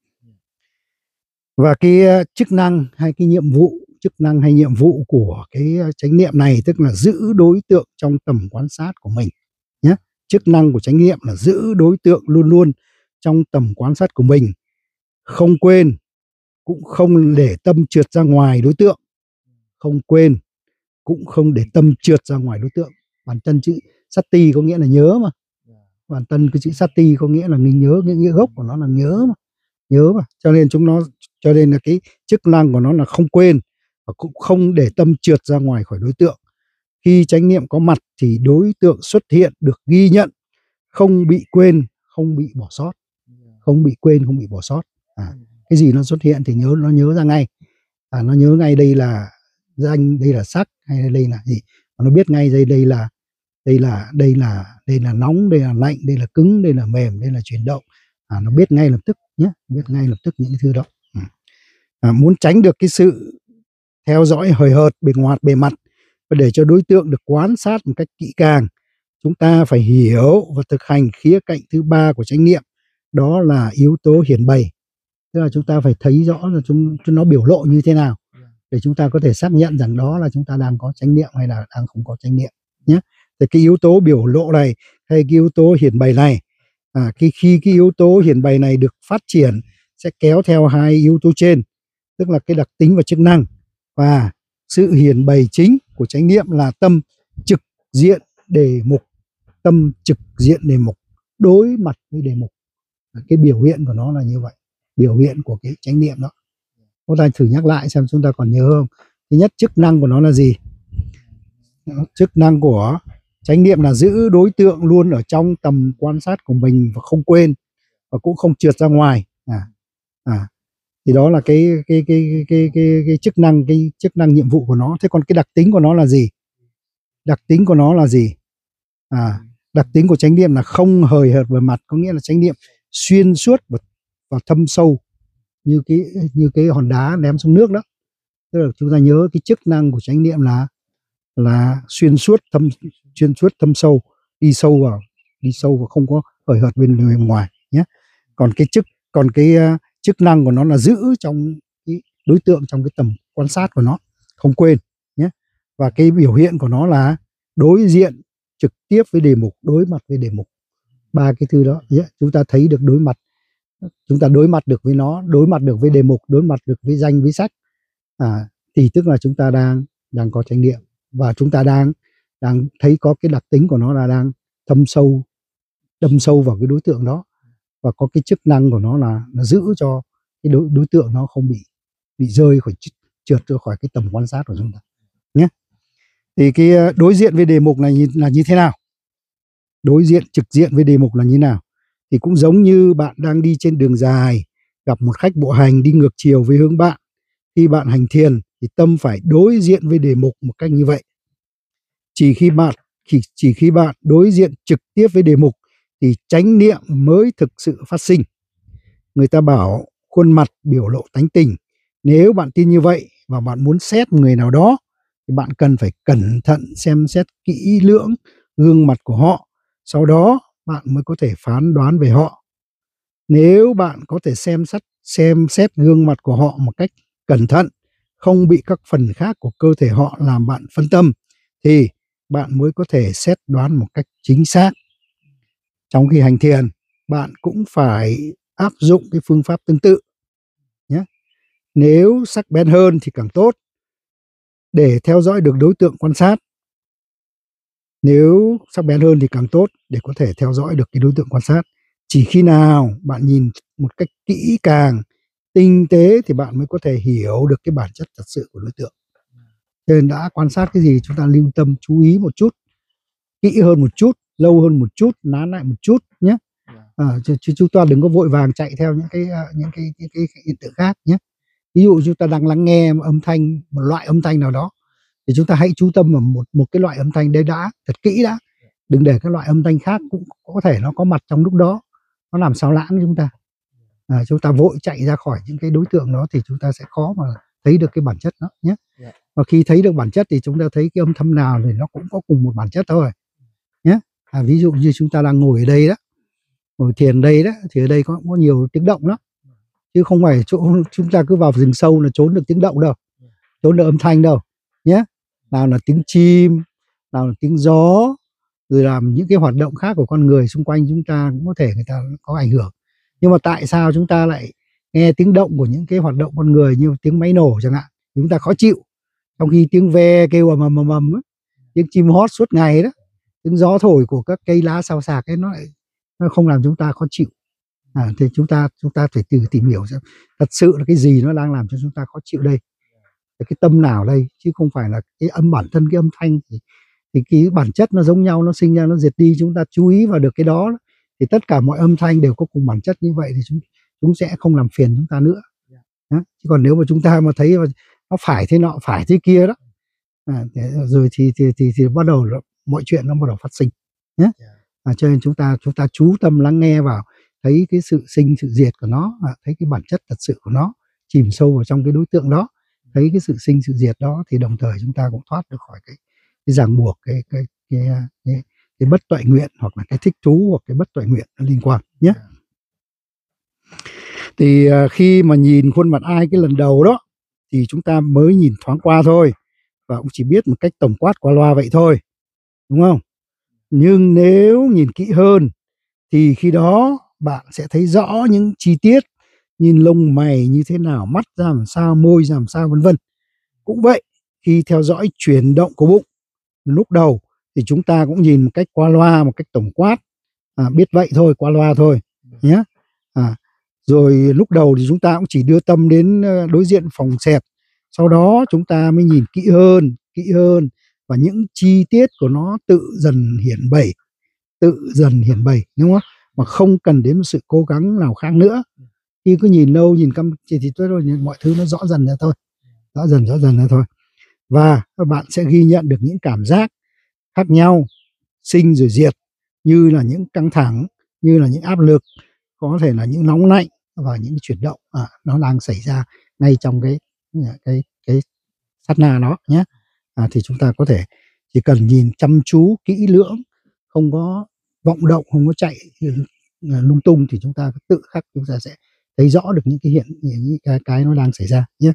Và cái chức năng hay cái nhiệm vụ, chức năng hay nhiệm vụ của cái chánh niệm này tức là giữ đối tượng trong tầm quan sát của mình nhé. Chức năng của chánh niệm là giữ đối tượng luôn luôn trong tầm quan sát của mình, không quên, cũng không để tâm trượt ra ngoài đối tượng, không quên, cũng không để tâm trượt ra ngoài đối tượng. Bản thân chữ sati có nghĩa là nhớ mà, bản thân cái chữ sati có nghĩa là mình nhớ, cái nghĩa gốc của nó là nhớ mà, nhớ mà, cho nên chúng nó, cho nên là cái chức năng của nó là không quên và cũng không để tâm trượt ra ngoài khỏi đối tượng. Khi chánh niệm có mặt thì đối tượng xuất hiện được ghi nhận, không bị quên, không bị bỏ sót, không bị quên, không bị bỏ sót. À, cái gì nó xuất hiện thì nhớ, nó nhớ ra ngay, à, nó nhớ ngay đây là danh, đây là sắc, hay đây là gì, và nó biết ngay đây đây là đây là đây là đây là nóng, đây là lạnh, đây là cứng, đây là mềm, đây là chuyển động. À, nó biết ngay lập tức nhé, biết ngay lập tức những cái thứ đó. À, muốn tránh được cái sự theo dõi hời hợt bề ngoài bề mặt và để cho đối tượng được quan sát một cách kỹ càng, chúng ta phải hiểu và thực hành khía cạnh thứ ba của chánh niệm, đó là yếu tố hiển bày. Tức là chúng ta phải thấy rõ là chúng, chúng nó biểu lộ như thế nào để chúng ta có thể xác nhận rằng đó là chúng ta đang có chánh niệm hay là đang không có chánh niệm nhé. Thì cái yếu tố biểu lộ này hay cái yếu tố hiển bày này, à, khi khi cái yếu tố hiển bày này được phát triển sẽ kéo theo hai yếu tố trên, tức là cái đặc tính và chức năng, và sự hiển bày chính của chánh niệm là tâm trực diện đề mục. Tâm trực diện đề mục, đối mặt với đề mục, cái biểu hiện của nó là như vậy, biểu hiện của cái chánh niệm đó. Chúng ta thử nhắc lại xem chúng ta còn nhớ không. Thứ nhất, chức năng của nó là gì? Chức năng của chánh niệm là giữ đối tượng luôn ở trong tầm quan sát của mình và không quên, và cũng không trượt ra ngoài. À, à, thì đó là cái cái cái cái cái cái chức năng, cái chức năng nhiệm vụ của nó. Thế còn cái đặc tính của nó là gì? Đặc tính của nó là gì? À, đặc tính của chánh niệm là không hời hợt về mặt, có nghĩa là chánh niệm xuyên suốt và, và thâm sâu như cái như cái hòn đá ném xuống nước đó. Tức là chúng ta nhớ cái chức năng của chánh niệm là là xuyên suốt thâm xuyên suốt thâm sâu, đi sâu vào đi sâu và không có hời hợt bên, bên ngoài nhé. Còn cái chức còn cái uh, chức năng của nó là giữ trong cái đối tượng, trong cái tầm quan sát của nó, không quên nhé. Và cái biểu hiện của nó là đối diện trực tiếp với đề mục, đối mặt với đề mục. Ba cái thứ đó nhé. Chúng ta thấy được đối mặt, chúng ta đối mặt được với nó, đối mặt được với đề mục, đối mặt được với danh, với sách, à, thì tức là chúng ta đang đang có chánh niệm, và chúng ta đang đang thấy có cái đặc tính của nó là đang thâm sâu, đâm sâu vào cái đối tượng đó, và có cái chức năng của nó là, là giữ cho cái đối, đối tượng nó không bị bị rơi khỏi, trượt ra khỏi cái tầm quan sát của chúng ta nhé. Thì cái đối diện với đề mục này là như thế nào? Đối diện trực diện với đề mục là như nào? Thì cũng giống như bạn đang đi trên đường dài, gặp một khách bộ hành đi ngược chiều với hướng bạn. Khi bạn hành thiền thì tâm phải đối diện với đề mục một cách như vậy. Chỉ khi bạn chỉ, chỉ khi bạn đối diện trực tiếp với đề mục thì chánh niệm mới thực sự phát sinh. Người ta bảo khuôn mặt biểu lộ tánh tình. Nếu bạn tin như vậy và bạn muốn xét người nào đó thì bạn cần phải cẩn thận xem xét kỹ lưỡng gương mặt của họ, sau đó bạn mới có thể phán đoán về họ. Nếu bạn có thể xem xét xem xét gương mặt của họ một cách cẩn thận, không bị các phần khác của cơ thể họ làm bạn phân tâm, thì bạn mới có thể xét đoán một cách chính xác. Trong khi hành thiền, bạn cũng phải áp dụng cái phương pháp tương tự nhé. Nếu sắc bén hơn thì càng tốt, để theo dõi được đối tượng quan sát. Nếu sắc bén hơn thì càng tốt, để có thể theo dõi được cái đối tượng quan sát. Chỉ khi nào bạn nhìn một cách kỹ càng, tinh tế thì bạn mới có thể hiểu được cái bản chất thật sự của đối tượng. Nên đã quan sát cái gì chúng ta lưu tâm chú ý một chút, kỹ hơn một chút, lâu hơn một chút, nán lại một chút nhé. À, chứ, chứ chúng ta đừng có vội vàng chạy theo những cái những cái, những cái hiện tượng khác nhé. Ví dụ chúng ta đang lắng nghe một âm thanh, một loại âm thanh nào đó, thì chúng ta hãy chú tâm vào một một cái loại âm thanh đấy đã, thật kỹ đã. Đừng để các loại âm thanh khác cũng có thể nó có mặt trong lúc đó, nó làm sao lãng chúng ta. À, chúng ta vội chạy ra khỏi những cái đối tượng đó thì chúng ta sẽ khó mà thấy được cái bản chất đó nhé. Và khi thấy được bản chất thì chúng ta thấy cái âm thanh nào thì nó cũng có cùng một bản chất thôi nhé. À, ví dụ như chúng ta đang ngồi ở đây đó, ngồi thiền đây đó, thì ở đây có, có nhiều tiếng động lắm, chứ không phải chỗ chúng ta cứ vào rừng sâu là trốn được tiếng động đâu, trốn được âm thanh đâu nhé. Nào là tiếng chim, nào là tiếng gió, rồi làm những cái hoạt động khác của con người xung quanh chúng ta cũng có thể người ta có ảnh hưởng. Nhưng mà tại sao chúng ta lại nghe tiếng động của những cái hoạt động con người như tiếng máy nổ chẳng hạn, chúng ta khó chịu, trong khi tiếng ve kêu ầm ầm ầm ầm, tiếng chim hót suốt ngày đó, tiếng gió thổi của các cây lá xào xạc ấy, nó lại nó không làm chúng ta khó chịu. À, thì chúng ta chúng ta phải tự tìm hiểu xem thật sự là cái gì nó đang làm cho chúng ta khó chịu đây, cái tâm nào đây, chứ không phải là cái âm bản thân cái âm thanh. Thì, thì cái bản chất nó giống nhau, nó sinh ra nó diệt đi, chúng ta chú ý vào được cái đó thì tất cả mọi âm thanh đều có cùng bản chất như vậy thì chúng chúng sẽ không làm phiền chúng ta nữa. Đó. Chứ còn nếu mà chúng ta mà thấy nó phải thế nọ, phải thế kia đó, à, rồi thì thì, thì thì bắt đầu mọi chuyện nó bắt đầu phát sinh nhé. À, cho nên chúng ta chúng ta chú tâm lắng nghe vào, thấy cái sự sinh sự diệt của nó, à, thấy cái bản chất thật sự của nó, chìm sâu vào trong cái đối tượng đó, thấy cái sự sinh sự diệt đó, thì đồng thời chúng ta cũng thoát được khỏi cái cái ràng buộc, cái cái cái, cái, cái bất toại nguyện hoặc là cái thích thú hoặc cái bất toại nguyện nó liên quan nhé. Thì à, khi mà nhìn khuôn mặt ai cái lần đầu đó thì chúng ta mới nhìn thoáng qua thôi, và cũng chỉ biết một cách tổng quát qua loa vậy thôi, đúng không? Nhưng nếu nhìn kỹ hơn thì khi đó bạn sẽ thấy rõ những chi tiết, nhìn lông mày như thế nào, mắt ra làm sao, môi ra làm sao, vân vân. Cũng vậy, khi theo dõi chuyển động của bụng lúc đầu thì chúng ta cũng nhìn một cách qua loa, một cách tổng quát, à, biết vậy thôi, qua loa thôi nhé. À, rồi lúc đầu thì chúng ta cũng chỉ đưa tâm đến đối diện phòng xẹp, sau đó chúng ta mới nhìn kỹ hơn, kỹ hơn, và những chi tiết của nó tự dần hiển bày, tự dần hiển bày, đúng không? Mà không cần đến một sự cố gắng nào khác nữa. Khi cứ nhìn lâu, nhìn căm thì tôi rồi mọi thứ nó rõ dần ra thôi, rõ dần rõ dần ra thôi. Và các bạn sẽ ghi nhận được những cảm giác khác nhau, sinh rồi diệt, như là những căng thẳng, như là những áp lực, có thể là những nóng lạnh và những chuyển động à, nó đang xảy ra ngay trong cái cái cái sát na đó nhé. À, thì chúng ta có thể chỉ cần nhìn chăm chú kỹ lưỡng, không có vọng động, không có chạy lung tung, thì chúng ta tự khắc chúng ta sẽ thấy rõ được những cái hiện những cái cái nó đang xảy ra nhé.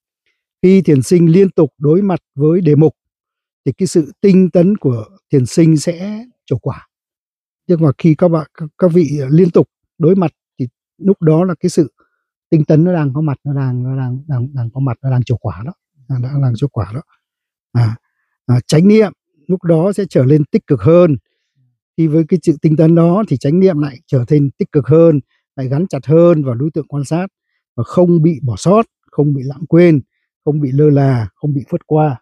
Khi thiền sinh liên tục đối mặt với đề mục thì cái sự tinh tấn của thiền sinh sẽ trổ quả. Nhưng mà khi các bạn các vị liên tục đối mặt thì lúc đó là cái sự tinh tấn nó đang có mặt, nó đang nó đang đang đang có mặt, nó đang trổ quả đó, đang đang trổ quả đó. À, à, chánh niệm lúc đó sẽ trở lên tích cực hơn. Thì với cái sự tinh tấn đó thì chánh niệm lại trở thành tích cực hơn, lại gắn chặt hơn vào đối tượng quan sát và không bị bỏ sót, không bị lãng quên, không bị lơ là, không bị phớt qua.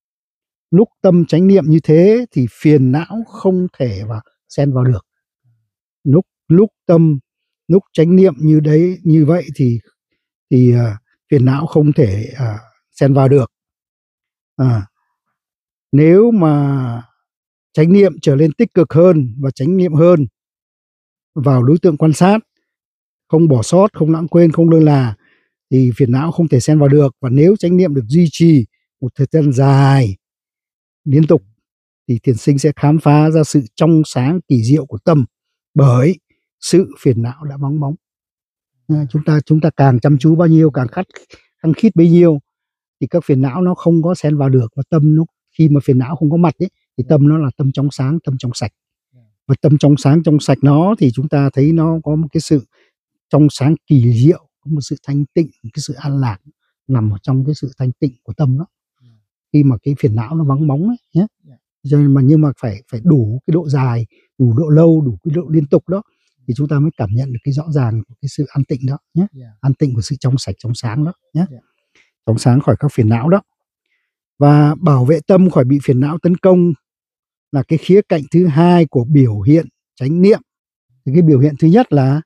Lúc tâm chánh niệm như thế thì phiền não không thể vào xen vào được. Lúc lúc tâm lúc chánh niệm như đấy như vậy thì thì uh, phiền não không thể uh, xen vào được. À, nếu mà chánh niệm trở lên tích cực hơn và chánh niệm hơn vào đối tượng quan sát, không bỏ sót, không lãng quên, không lơ là, thì phiền não không thể xen vào được. Và nếu chánh niệm được duy trì một thời gian dài liên tục thì thiền sinh sẽ khám phá ra sự trong sáng kỳ diệu của tâm, bởi sự phiền não đã vắng bóng. À, chúng ta chúng ta càng chăm chú bao nhiêu, càng khắt khăng khít bấy nhiêu thì các phiền não nó không có xen vào được. Và tâm nó khi mà phiền não không có mặt ấy, thì tâm nó là tâm trong sáng, tâm trong sạch. Và tâm trong sáng trong sạch nó thì chúng ta thấy nó có một cái sự trong sáng kỳ diệu, có một sự thanh tịnh, một cái sự an lạc nằm ở trong cái sự thanh tịnh của tâm đó. Khi mà cái phiền não nó vắng bóng ấy nhé. Cho nên mà nhưng mà phải phải đủ cái độ dài, đủ độ lâu, đủ cái độ liên tục đó thì chúng ta mới cảm nhận được cái rõ ràng của cái sự an tịnh đó nhé. An tịnh của sự trong sạch, trong sáng đó nhé. Trong sáng khỏi các phiền não đó. Và bảo vệ tâm khỏi bị phiền não tấn công là cái khía cạnh thứ hai của biểu hiện chánh niệm. Thì cái biểu hiện thứ nhất là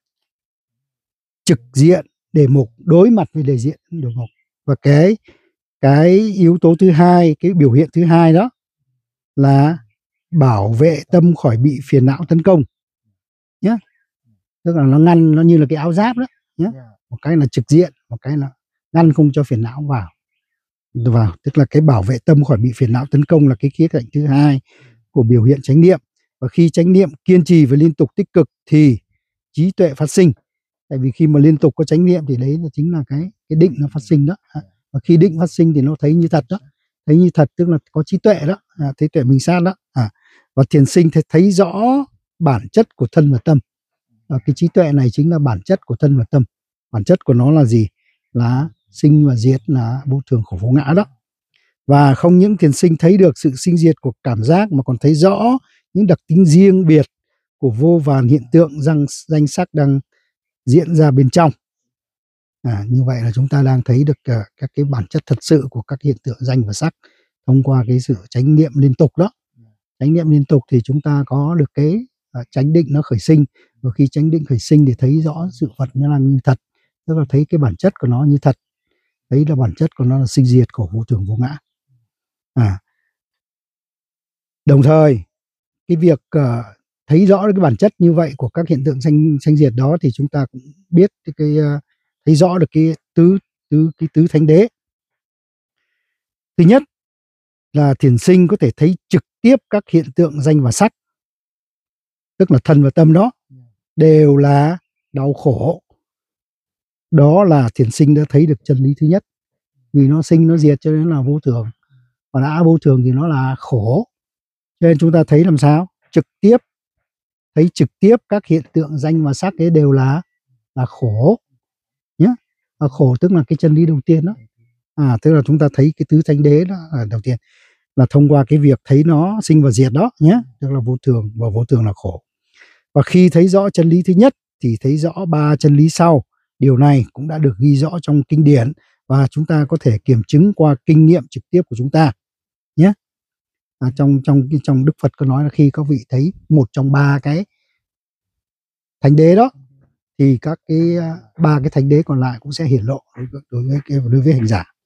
trực diện đề mục, đối mặt với đề diện đề mục. Và cái cái yếu tố thứ hai, cái biểu hiện thứ hai đó là bảo vệ tâm khỏi bị phiền não tấn công nhé. Tức là nó ngăn, nó như là cái áo giáp đó nhé. Một cái là trực diện, một cái là ngăn không cho phiền não vào vào tức là cái bảo vệ tâm khỏi bị phiền não tấn công là cái khía cạnh thứ hai của biểu hiện chánh niệm. Và khi chánh niệm kiên trì và liên tục tích cực thì trí tuệ phát sinh. Tại vì khi mà liên tục có chánh niệm thì đấy là chính là cái cái định nó phát sinh đó. Và khi định phát sinh thì nó thấy như thật đó, thấy như thật tức là có trí tuệ đó, à, thấy tuệ minh sát đó. À, và thiền sinh thấy, thấy rõ bản chất của thân và tâm. À, cái trí tuệ này chính là bản chất của thân và tâm. Bản chất của nó là gì? Là sinh và diệt, là vô thường khổ vô ngã đó. Và không những thiền sinh thấy được sự sinh diệt của cảm giác mà còn thấy rõ những đặc tính riêng biệt của vô vàn hiện tượng danh, danh sắc đang diễn ra bên trong. À, như vậy là chúng ta đang thấy được uh, các cái bản chất thật sự của các hiện tượng danh và sắc thông qua cái sự chánh niệm liên tục đó. Chánh niệm liên tục thì chúng ta có được cái uh, chánh định nó khởi sinh. Và khi chánh định khởi sinh thì thấy rõ sự vật nó là như thật, tức là thấy cái bản chất của nó như thật, thấy là bản chất của nó là sinh diệt của vô thường vô ngã. À, đồng thời cái việc uh, thấy rõ cái bản chất như vậy của các hiện tượng sanh sanh diệt đó thì chúng ta cũng biết cái, cái uh, thấy rõ được cái tứ tứ cái tứ thánh đế. Thứ nhất là thiền sinh có thể thấy trực tiếp các hiện tượng danh và sắc, tức là thân và tâm đó đều là đau khổ, đó là thiền sinh đã thấy được chân lý thứ nhất. Vì nó sinh nó diệt cho nên là vô thường, và đã vô thường thì nó là khổ. Cho nên chúng ta thấy làm sao trực tiếp thấy trực tiếp các hiện tượng danh và sắc ấy đều là là khổ nhé. À, khổ tức là cái chân lý đầu tiên đó. À, tức là chúng ta thấy cái tứ thánh đế đó là đầu tiên, là thông qua cái việc thấy nó sinh và diệt đó nhé, tức là vô thường, và vô thường là khổ. Và khi thấy rõ chân lý thứ nhất thì thấy rõ ba chân lý sau. Điều này cũng đã được ghi rõ trong kinh điển và chúng ta có thể kiểm chứng qua kinh nghiệm trực tiếp của chúng ta nhé. À, trong trong trong Đức Phật có nói là khi các vị thấy một trong ba cái thánh đế đó thì các cái ba cái thánh đế còn lại cũng sẽ hiển lộ đối với đối với hành giả.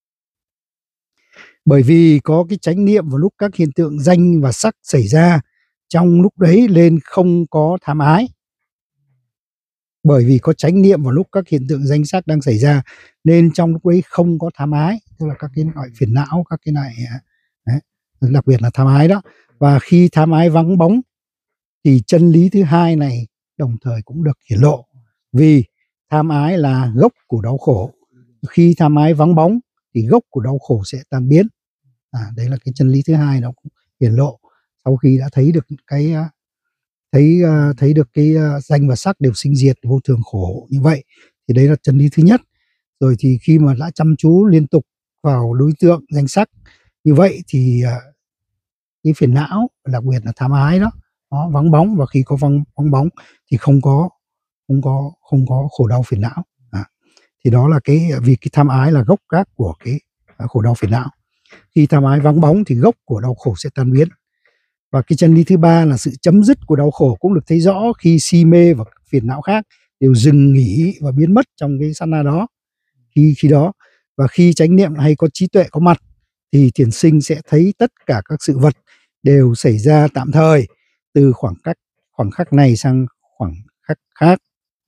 Bởi vì có cái chánh niệm vào lúc các hiện tượng danh và sắc xảy ra, trong lúc đấy nên không có tham ái. Bởi vì có chánh niệm vào lúc các hiện tượng danh sắc đang xảy ra nên trong lúc đấy không có tham ái, tức là các cái loại phiền não, các cái này đấy, đặc biệt là tham ái đó. Và khi tham ái vắng bóng thì chân lý thứ hai này đồng thời cũng được hiển lộ, vì tham ái là gốc của đau khổ. Khi tham ái vắng bóng thì gốc của đau khổ sẽ tan biến. À, đấy là cái chân lý thứ hai nó cũng hiển lộ sau khi đã thấy được cái thấy thấy được cái danh và sắc đều sinh diệt, vô thường khổ như vậy, thì đấy là chân lý thứ nhất. Rồi thì khi mà đã chăm chú liên tục vào đối tượng danh sắc như vậy thì cái phiền não, đặc biệt là tham ái đó, nó vắng bóng, và khi có vắng, vắng bóng thì không có không có không có khổ đau phiền não. À, thì đó là cái vì cái tham ái là gốc gác của cái khổ đau phiền não. Khi tham ái vắng bóng thì gốc của đau khổ sẽ tan biến. Và cái chân lý thứ ba là sự chấm dứt của đau khổ cũng được thấy rõ khi si mê và phiền não khác đều dừng nghỉ và biến mất trong cái sát na đó. Khi khi đó và khi chánh niệm hay có trí tuệ có mặt thì thiền sinh sẽ thấy tất cả các sự vật đều xảy ra tạm thời từ khoảng cách khoảng khắc này sang khoảng khắc khác.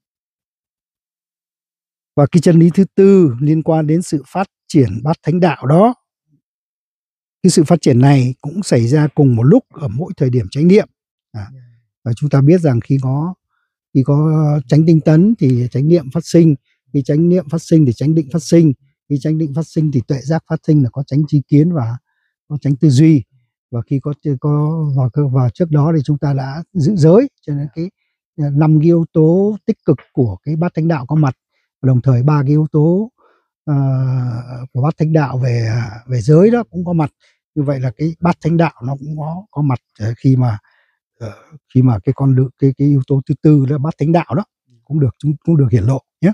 Và cái chân lý thứ tư liên quan đến sự phát triển bát thánh đạo đó, cái sự phát triển này cũng xảy ra cùng một lúc ở mỗi thời điểm chánh niệm. À, và chúng ta biết rằng khi có khi có chánh tinh tấn thì chánh niệm phát sinh, khi chánh niệm phát sinh thì chánh định phát sinh, khi chánh định phát sinh thì tuệ giác phát sinh, là có chánh tri kiến và có chánh tư duy. Và khi có có vào vào trước đó thì chúng ta đã giữ giới, cho nên cái năm cái yếu tố tích cực của cái bát thánh đạo có mặt, đồng thời ba cái yếu tố uh, của bát thánh đạo về về giới đó cũng có mặt. Như vậy là cái bát thánh đạo nó cũng có có mặt khi mà uh, khi mà cái con được cái cái yếu tố thứ tư là bát thánh đạo đó cũng được cũng được hiển lộ nhé.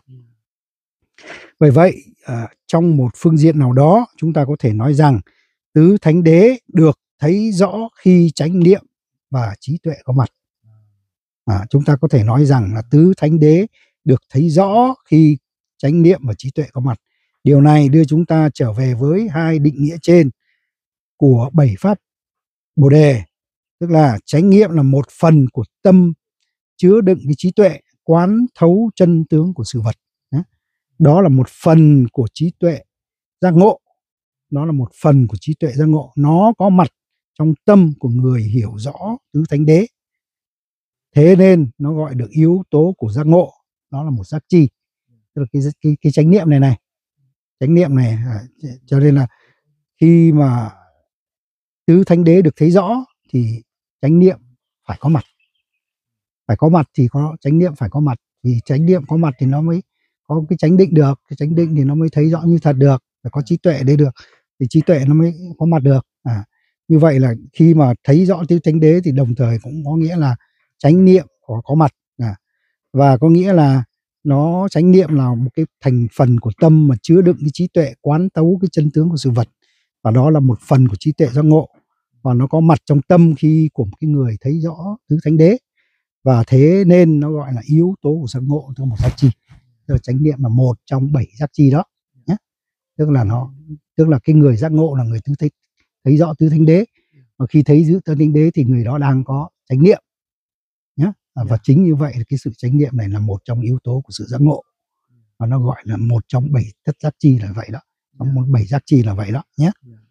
Bởi vậy uh, trong một phương diện nào đó chúng ta có thể nói rằng tứ thánh đế được thấy rõ khi chánh niệm và trí tuệ có mặt. À, chúng ta có thể nói rằng là tứ thánh đế được thấy rõ khi chánh niệm và trí tuệ có mặt. Điều này đưa chúng ta trở về với hai định nghĩa trên của bảy pháp Bồ đề, tức là chánh niệm là một phần của tâm chứa đựng cái trí tuệ quán thấu chân tướng của sự vật. Đó là một phần của trí tuệ giác ngộ. Nó là một phần của trí tuệ giác ngộ. Nó có mặt trong tâm của người hiểu rõ tứ thánh đế. Thế nên nó gọi được yếu tố của giác ngộ. Nó là một giác chi. Tức là cái, cái, cái chánh niệm này này. Chánh niệm này. Cho nên là khi mà tứ thánh đế được thấy rõ thì chánh niệm phải có mặt. Phải có mặt thì có chánh niệm phải có mặt. Vì chánh niệm có mặt thì nó mới có cái chánh định được. Cái chánh định thì nó mới thấy rõ như thật được. Phải có trí tuệ đây được. Thì trí tuệ nó mới có mặt được. À, như vậy là khi mà thấy rõ tứ thánh đế thì đồng thời cũng có nghĩa là chánh niệm có, có mặt. À, và có nghĩa là nó chánh niệm là một cái thành phần của tâm mà chứa đựng cái trí tuệ quán tấu cái chân tướng của sự vật. Và đó là một phần của trí tuệ giác ngộ. Và nó có mặt trong tâm khi của một cái người thấy rõ tứ thánh đế. Và thế nên nó gọi là yếu tố của giác ngộ, tức là một giác chi. Tức là chánh niệm là một trong bảy giác chi đó nhé. Tức là nó tức là cái người giác ngộ là người tứ thấy, thấy rõ tứ thánh đế. Và khi thấy tứ thánh đế thì người đó đang có chánh niệm nhé. Và chính như vậy cái sự chánh niệm này là một trong yếu tố của sự giác ngộ. Và nó gọi là một trong bảy thất giác chi là vậy đó. Trong một bảy giác chi là vậy đó nhé.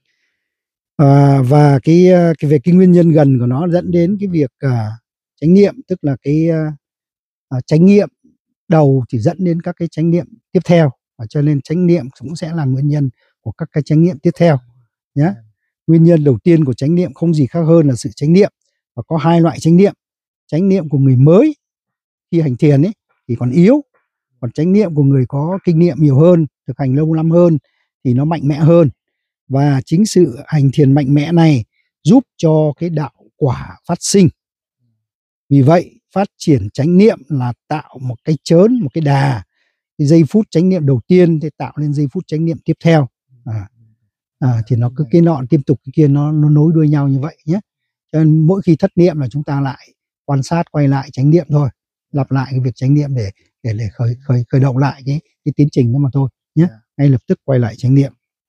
À, và cái, cái về cái nguyên nhân gần của nó dẫn đến cái việc uh, chánh niệm, tức là cái uh, chánh niệm đầu thì dẫn đến các cái chánh niệm tiếp theo, và cho nên chánh niệm cũng sẽ là nguyên nhân của các cái chánh niệm tiếp theo nhé. Nguyên nhân đầu tiên của chánh niệm không gì khác hơn là sự chánh niệm, và có hai loại chánh niệm. Chánh niệm của người mới khi hành thiền ấy thì còn yếu, còn chánh niệm của người có kinh nghiệm nhiều hơn, thực hành lâu năm hơn thì nó mạnh mẽ hơn. Và chính sự hành thiền mạnh mẽ này giúp cho cái đạo quả phát sinh. Vì vậy phát triển chánh niệm là tạo một cái chớn, một cái đà. Cái giây phút chánh niệm đầu tiên thì tạo lên giây phút chánh niệm tiếp theo. À, à, thì nó cứ cái nọ tiếp tục cái kia, nó, nó nối đuôi nhau như vậy nhé. Cho nên mỗi khi thất niệm là chúng ta lại quan sát quay lại chánh niệm thôi, lặp lại cái việc chánh niệm để để để khởi khởi khởi động lại cái cái tiến trình đó mà thôi nhé. Ngay lập tức quay lại chánh niệm.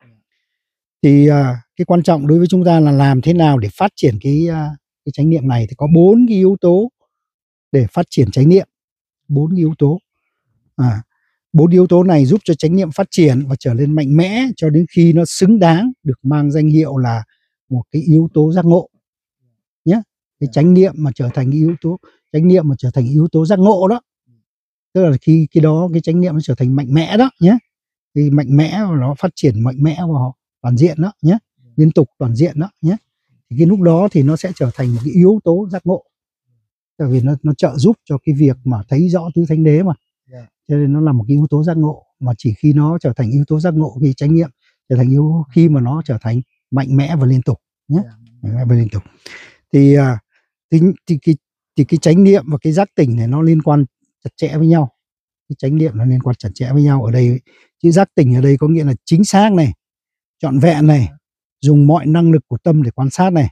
Thì à, cái quan trọng đối với chúng ta là làm thế nào để phát triển cái à, cái chánh niệm này. Thì có bốn cái yếu tố để phát triển chánh niệm. Bốn yếu tố. À, bốn yếu tố này giúp cho chánh niệm phát triển và trở nên mạnh mẽ cho đến khi nó xứng đáng được mang danh hiệu là một cái yếu tố giác ngộ nhé. Cái chánh niệm mà trở thành cái yếu tố chánh niệm mà trở thành yếu tố giác ngộ đó, tức là khi cái đó cái chánh niệm nó trở thành mạnh mẽ đó nhé. Thì mạnh mẽ và nó phát triển mạnh mẽ và toàn diện đó nhé, liên tục toàn diện đó nhé. Thì cái lúc đó thì nó sẽ trở thành một cái yếu tố giác ngộ, tại vì nó nó trợ giúp cho cái việc mà thấy rõ tứ thánh đế mà, cho nên nó là một cái yếu tố giác ngộ. Mà chỉ khi nó trở thành yếu tố giác ngộ, khi chánh niệm trở thành yếu khi mà nó trở thành mạnh mẽ và liên tục nhé, mạnh mẽ và liên tục. Thì thì, thì, thì, thì cái chánh niệm và cái giác tỉnh này nó liên quan chặt chẽ với nhau. Cái chánh niệm nó liên quan chặt chẽ với nhau. Ở đây chữ giác tỉnh ở đây có nghĩa là chính xác này, trọn vẹn này, dùng mọi năng lực của tâm để quan sát này.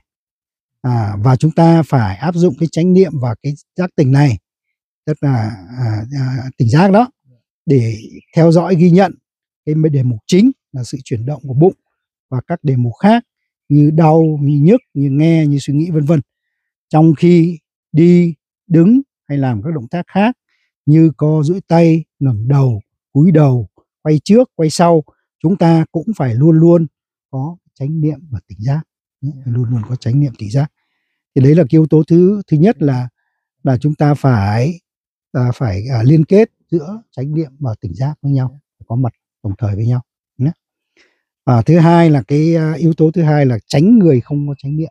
À, và chúng ta phải áp dụng cái chánh niệm và cái giác tỉnh này, tức là à, à, tỉnh giác đó, để theo dõi ghi nhận cái đề mục chính là sự chuyển động của bụng và các đề mục khác như đau, như nhức, như nghe, như suy nghĩ vân vân. Trong khi đi, đứng hay làm các động tác khác như co duỗi tay, ngẩng đầu, cúi đầu, quay trước, quay sau, chúng ta cũng phải luôn luôn có chánh niệm và tỉnh giác, luôn luôn có chánh niệm tỉnh giác. Thì đấy là cái yếu tố thứ thứ nhất là là chúng ta phải à, phải à, liên kết giữa chánh niệm và tỉnh giác với nhau, có mặt đồng thời với nhau nhé. À, thứ hai là cái uh, yếu tố thứ hai là tránh người không có chánh niệm,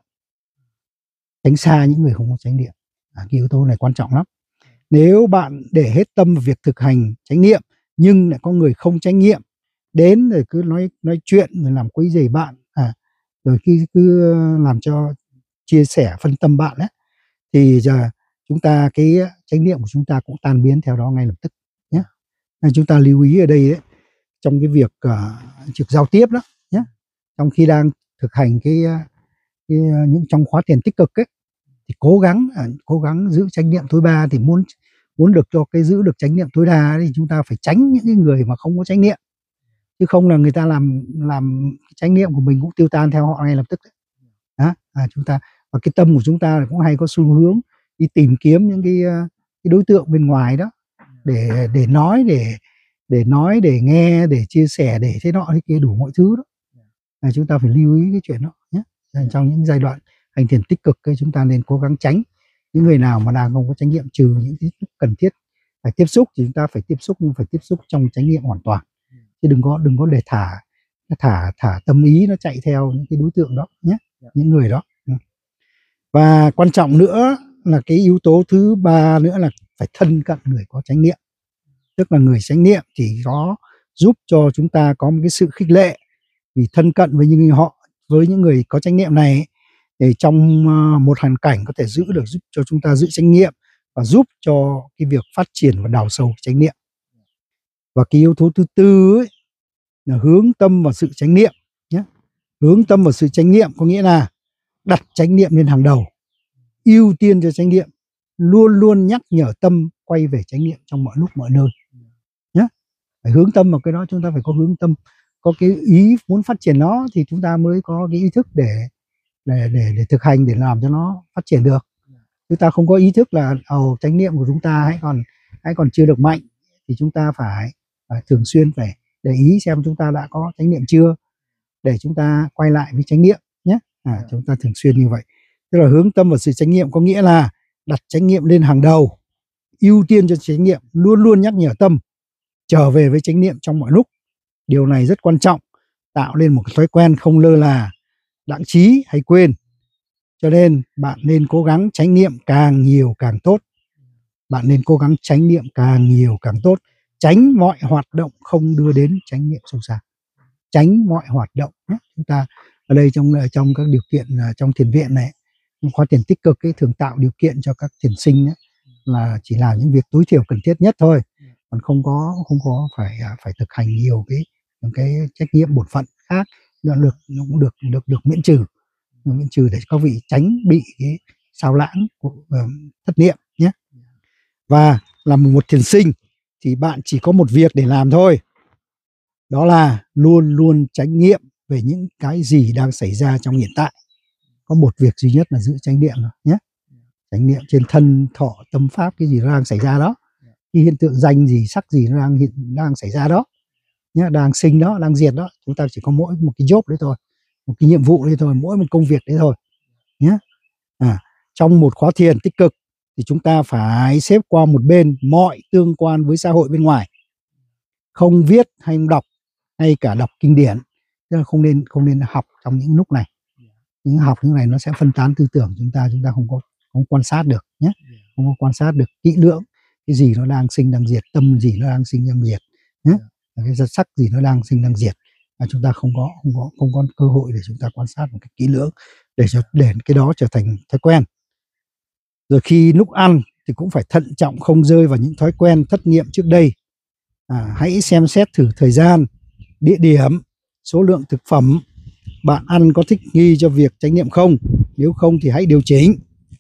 tránh xa những người không có chánh niệm. À, cái yếu tố này quan trọng lắm. Nếu bạn để hết tâm vào việc thực hành chánh niệm nhưng lại có người không chánh niệm đến rồi cứ nói nói chuyện rồi làm quấy rầy bạn, à, rồi khi cứ làm cho chia sẻ phân tâm bạn ấy, thì giờ chúng ta cái chánh niệm của chúng ta cũng tan biến theo đó ngay lập tức nhé. Nên chúng ta lưu ý ở đây ấy, trong cái việc uh, trực giao tiếp đó nhé, trong khi đang thực hành cái, cái những trong khóa thiền tích cực ấy, thì cố gắng uh, cố gắng giữ chánh niệm tối đa. Thì muốn muốn được cho cái giữ được chánh niệm tối đa thì chúng ta phải tránh những cái người mà không có chánh niệm, chứ không là người ta làm làm chánh niệm của mình cũng tiêu tan theo họ ngay lập tức đấy. Đó, à, chúng ta và cái tâm của chúng ta cũng hay có xu hướng đi tìm kiếm những cái, cái đối tượng bên ngoài đó để để nói để để nói để nghe để chia sẻ để thế nọ thế kia đủ mọi thứ đó. À, chúng ta phải lưu ý cái chuyện đó nhé. Trong những giai đoạn hành thiền tích cực ấy, chúng ta nên cố gắng tránh những người nào mà đang không có chánh niệm, trừ những cái cần thiết phải tiếp xúc thì chúng ta phải tiếp xúc, nhưng phải tiếp xúc trong chánh niệm hoàn toàn, chứ đừng có đừng có để thả thả thả tâm ý nó chạy theo những cái đối tượng đó nhé, những người đó. Và quan trọng nữa là cái yếu tố thứ ba nữa là phải thân cận người có chánh niệm, tức là người chánh niệm thì có giúp cho chúng ta có một cái sự khích lệ, vì thân cận với những người họ với những người có chánh niệm này thì trong một hoàn cảnh có thể giữ được, giúp cho chúng ta giữ chánh niệm và giúp cho cái việc phát triển và đào sâu chánh niệm. Và cái yếu tố thứ tư ấy, là hướng tâm vào sự chánh niệm nhé. Hướng tâm vào sự chánh niệm có nghĩa là đặt chánh niệm lên hàng đầu, ưu tiên cho chánh niệm, luôn luôn nhắc nhở tâm quay về chánh niệm trong mọi lúc mọi nơi nhé. Phải hướng tâm vào cái đó, chúng ta phải có hướng tâm, có cái ý muốn phát triển nó thì chúng ta mới có cái ý thức để để để, để thực hành, để làm cho nó phát triển được. Chúng ta không có ý thức là ồ chánh niệm của chúng ta hãy còn hãy còn chưa được mạnh, thì chúng ta phải, phải thường xuyên phải để ý xem chúng ta đã có chánh niệm chưa, để chúng ta quay lại với chánh niệm nhé. À, chúng ta thường xuyên như vậy. Tức là hướng tâm vào sự chánh niệm có nghĩa là đặt chánh niệm lên hàng đầu, ưu tiên cho chánh niệm, luôn luôn nhắc nhở tâm trở về với chánh niệm trong mọi lúc. Điều này rất quan trọng, tạo nên một cái thói quen không lơ là, đãng trí hay quên. Cho nên bạn nên cố gắng chánh niệm càng nhiều càng tốt. Bạn nên cố gắng chánh niệm càng nhiều càng tốt. Tránh mọi hoạt động không đưa đến chánh niệm sâu xa. Tránh mọi hoạt động nhé. Chúng ta ở đây trong trong các điều kiện trong thiền viện này, khóa thiền tích cực ấy, thường tạo điều kiện cho các thiền sinh ấy, là chỉ làm những việc tối thiểu cần thiết nhất thôi, còn không có không có phải phải thực hành nhiều cái những cái trách nhiệm bổn phận khác. Nó được nó cũng được được được miễn trừ miễn trừ để các vị tránh bị cái sao lãng của uh, thất niệm nhé. Và làm một thiền sinh thì bạn chỉ có một việc để làm thôi, đó là luôn luôn chánh niệm về những cái gì đang xảy ra trong hiện tại. Có một việc duy nhất là giữ chánh niệm thôi nhé. Chánh niệm trên thân thọ tâm pháp, cái gì nó đang xảy ra đó, cái hiện tượng danh gì sắc gì nó đang hiện đang xảy ra đó nhé, đang sinh đó, đang diệt đó. Chúng ta chỉ có mỗi một cái job đấy thôi, một cái nhiệm vụ đấy thôi, mỗi một công việc đấy thôi nhé. À, trong một khóa thiền tích cực thì chúng ta phải xếp qua một bên mọi tương quan với xã hội bên ngoài, không viết hay không đọc hay cả đọc kinh điển, tức là không nên không nên học trong những lúc này. Những học như này nó sẽ phân tán tư tưởng chúng ta, chúng ta không có không quan sát được nhé, không có quan sát được kỹ lưỡng cái gì nó đang sinh đang diệt, tâm gì nó đang sinh đang diệt nhé, cái giật sắc gì nó đang sinh đang diệt, và chúng ta không có không có không có cơ hội để chúng ta quan sát một cách kỹ lưỡng để cho để cái đó trở thành thói quen. Rồi khi lúc ăn thì cũng phải thận trọng, không rơi vào những thói quen thất niệm trước đây. À, hãy xem xét thử thời gian, địa điểm, số lượng thực phẩm bạn ăn có thích nghi cho việc chánh niệm không. Nếu không thì hãy điều chỉnh.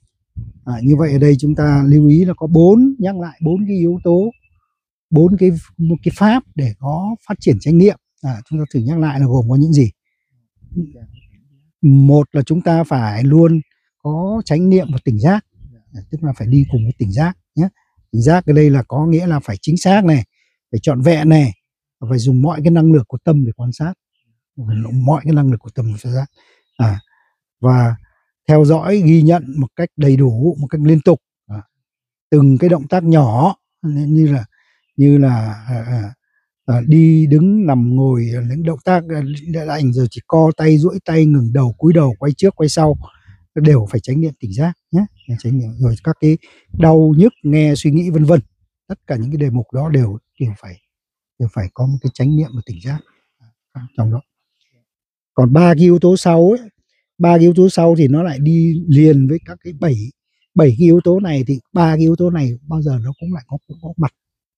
À, như vậy ở đây chúng ta lưu ý là có bốn, nhắc lại bốn cái yếu tố, bốn cái một cái pháp để có phát triển chánh niệm. À, chúng ta thử nhắc lại là gồm có những gì. Một là chúng ta phải luôn có chánh niệm và tỉnh giác, tức là phải đi cùng với tỉnh giác nhé. Tỉnh giác ở đây là có nghĩa là phải chính xác này, phải trọn vẹn này, phải dùng mọi cái năng lực của tâm để quan sát, mọi cái năng lực của tâm để quan sát. À, và theo dõi, ghi nhận một cách đầy đủ, một cách liên tục, à, từng cái động tác nhỏ như là như là à, à, à, đi đứng nằm ngồi, những động tác đã ảnh rồi chỉ co tay, duỗi tay, ngừng đầu, cúi đầu, quay trước quay sau đều phải chánh niệm tỉnh giác nhé. Chánh niệm. Rồi các cái đau nhức, nghe, suy nghĩ vân vân, tất cả những cái đề mục đó đều đều phải đều phải có một cái chánh niệm và tỉnh giác trong đó. Còn ba cái yếu tố sau ấy, ba cái yếu tố sau thì nó lại đi liền với các cái bảy bảy cái yếu tố này, thì ba cái yếu tố này bao giờ nó cũng lại có, cũng có mặt.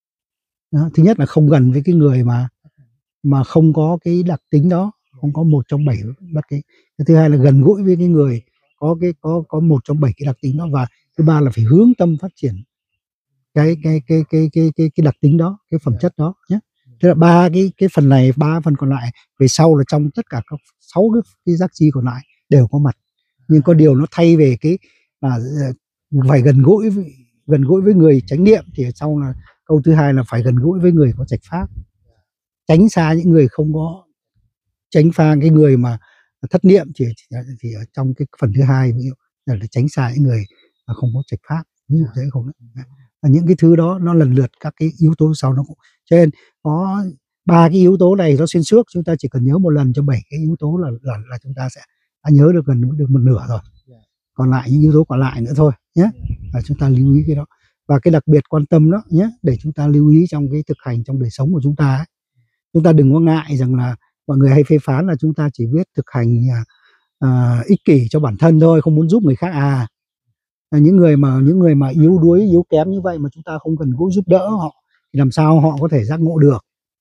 Đó, thứ nhất là không gần với cái người mà mà không có cái đặc tính đó, không có một trong bảy bất cái. Thứ hai là gần gũi với cái người có cái có có một trong bảy cái đặc tính đó, và thứ ba là phải hướng tâm phát triển cái cái cái cái cái cái cái đặc tính đó, cái phẩm chất đó nhé. Thế là ba cái cái phần này, ba phần còn lại về sau là trong tất cả các sáu cái, cái giác chi còn lại đều có mặt, nhưng có điều nó thay về cái là phải gần gũi với, gần gũi với người chánh niệm, thì sau là câu thứ hai là phải gần gũi với người có trạch pháp, tránh xa những người không có, tránh xa cái người mà thất niệm thì thì ở trong cái phần thứ hai, ví dụ là tránh xa những người mà không có trạch pháp, ví dụ thế không. Những cái thứ đó nó lần lượt các cái yếu tố sau nó cũng, cho nên có ba cái yếu tố này nó xuyên suốt, chúng ta chỉ cần nhớ một lần cho bảy cái yếu tố là là, là chúng ta sẽ đã nhớ được gần được một nửa rồi, còn lại những yếu tố còn lại nữa thôi nhé. Và chúng ta lưu ý cái đó, và cái đặc biệt quan tâm đó nhé, để chúng ta lưu ý trong cái thực hành trong đời sống của chúng ta ấy. Chúng ta đừng có ngại rằng là mọi người hay phê phán là chúng ta chỉ biết thực hành à, ích kỷ cho bản thân thôi, không muốn giúp người khác. À, những người mà những người mà yếu đuối, yếu kém như vậy mà chúng ta không cần gũi giúp đỡ họ thì làm sao họ có thể giác ngộ được.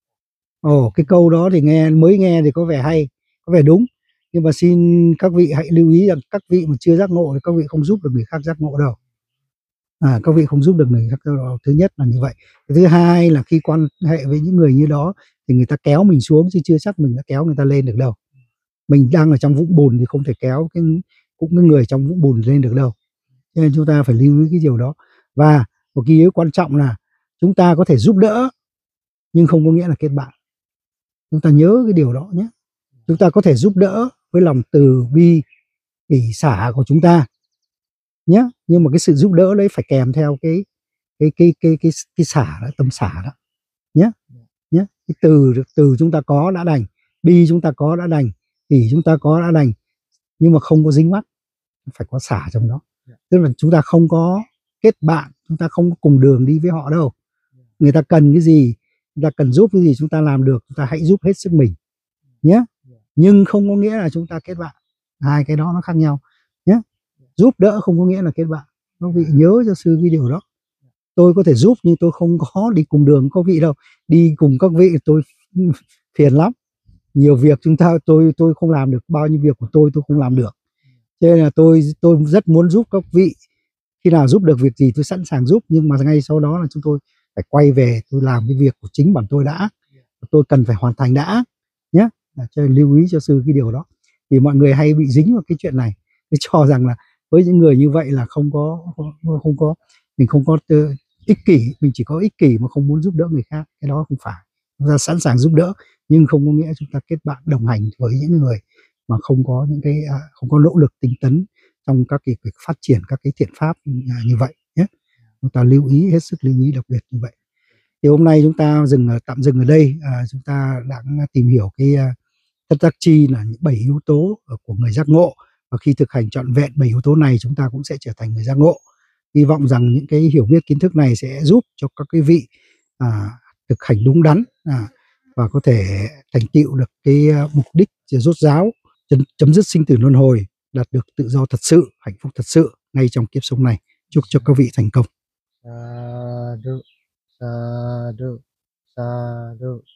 Ồ, cái câu đó thì nghe mới nghe thì có vẻ hay, có vẻ đúng, nhưng mà xin các vị hãy lưu ý rằng các vị mà chưa giác ngộ thì các vị không giúp được người khác giác ngộ đâu. À, các vị không giúp được người khác giác ngộ. Thứ nhất là như vậy. Thứ hai là khi quan hệ với những người như đó thì người ta kéo mình xuống chứ chưa chắc mình đã kéo người ta lên được đâu. Mình đang ở trong vũng bùn thì không thể kéo cái cũng cái người trong vũng bùn lên được đâu. Cho nên chúng ta phải lưu ý cái điều đó. Và một cái yếu quan trọng là chúng ta có thể giúp đỡ nhưng không có nghĩa là kết bạn. Chúng ta nhớ cái điều đó nhé. Chúng ta có thể giúp đỡ với lòng từ bi hỷ xả của chúng ta nhé, nhưng mà cái sự giúp đỡ đấy phải kèm theo cái cái cái cái cái cái xả đó, tâm xả đó nhé nhé. Cái từ từ chúng ta có đã đành, bi chúng ta có đã đành, hỷ chúng ta có đã đành, nhưng mà không có dính mắc, phải có xả trong đó. Tức là chúng ta không có kết bạn, chúng ta không có cùng đường đi với họ đâu. Người ta cần cái gì, người ta cần giúp cái gì chúng ta làm được, chúng ta hãy giúp hết sức mình nhé. Nhưng không có nghĩa là chúng ta kết bạn, hai cái đó nó khác nhau nhé. Giúp đỡ không có nghĩa là kết bạn. Các vị nhớ cho sư cái điều đó. Tôi có thể giúp nhưng tôi không có đi cùng đường các vị đâu. Đi cùng các vị tôi phiền lắm. Nhiều việc chúng ta tôi tôi không làm được, bao nhiêu việc của tôi tôi không làm được. Cho nên là tôi tôi rất muốn giúp các vị. Khi nào giúp được việc gì tôi sẵn sàng giúp, nhưng mà ngay sau đó là chúng tôi phải quay về tôi làm cái việc của chính bản tôi đã. Tôi cần phải hoàn thành đã nhé. Cho nên lưu ý cho sư cái điều đó. Thì mọi người hay bị dính vào cái chuyện này, tôi cho rằng là với những người như vậy là không có không, không có mình không có uh, ích kỷ, mình chỉ có ích kỷ mà không muốn giúp đỡ người khác. Cái đó không phải. Chúng ta sẵn sàng giúp đỡ nhưng không có nghĩa chúng ta kết bạn đồng hành với những người mà không có những cái uh, không có nỗ lực tinh tấn trong các cái việc phát triển các cái thiện pháp uh, như vậy nhé. Chúng ta lưu ý, hết sức lưu ý đặc biệt như vậy. Thì hôm nay chúng ta dừng tạm dừng ở đây. À, chúng ta đã tìm hiểu cái uh, thất giác chi là những bảy yếu tố của người giác ngộ, và khi thực hành trọn vẹn bảy yếu tố này chúng ta cũng sẽ trở thành người giác ngộ. Hy vọng rằng những cái hiểu biết kiến thức này sẽ giúp cho các quý vị à, thực hành đúng đắn à, và có thể thành tựu được cái mục đích rốt ráo, chấm dứt sinh tử luân hồi, đạt được tự do thật sự, hạnh phúc thật sự ngay trong kiếp sống này. Chúc cho các vị thành công. Sadhu, sadhu, sadhu.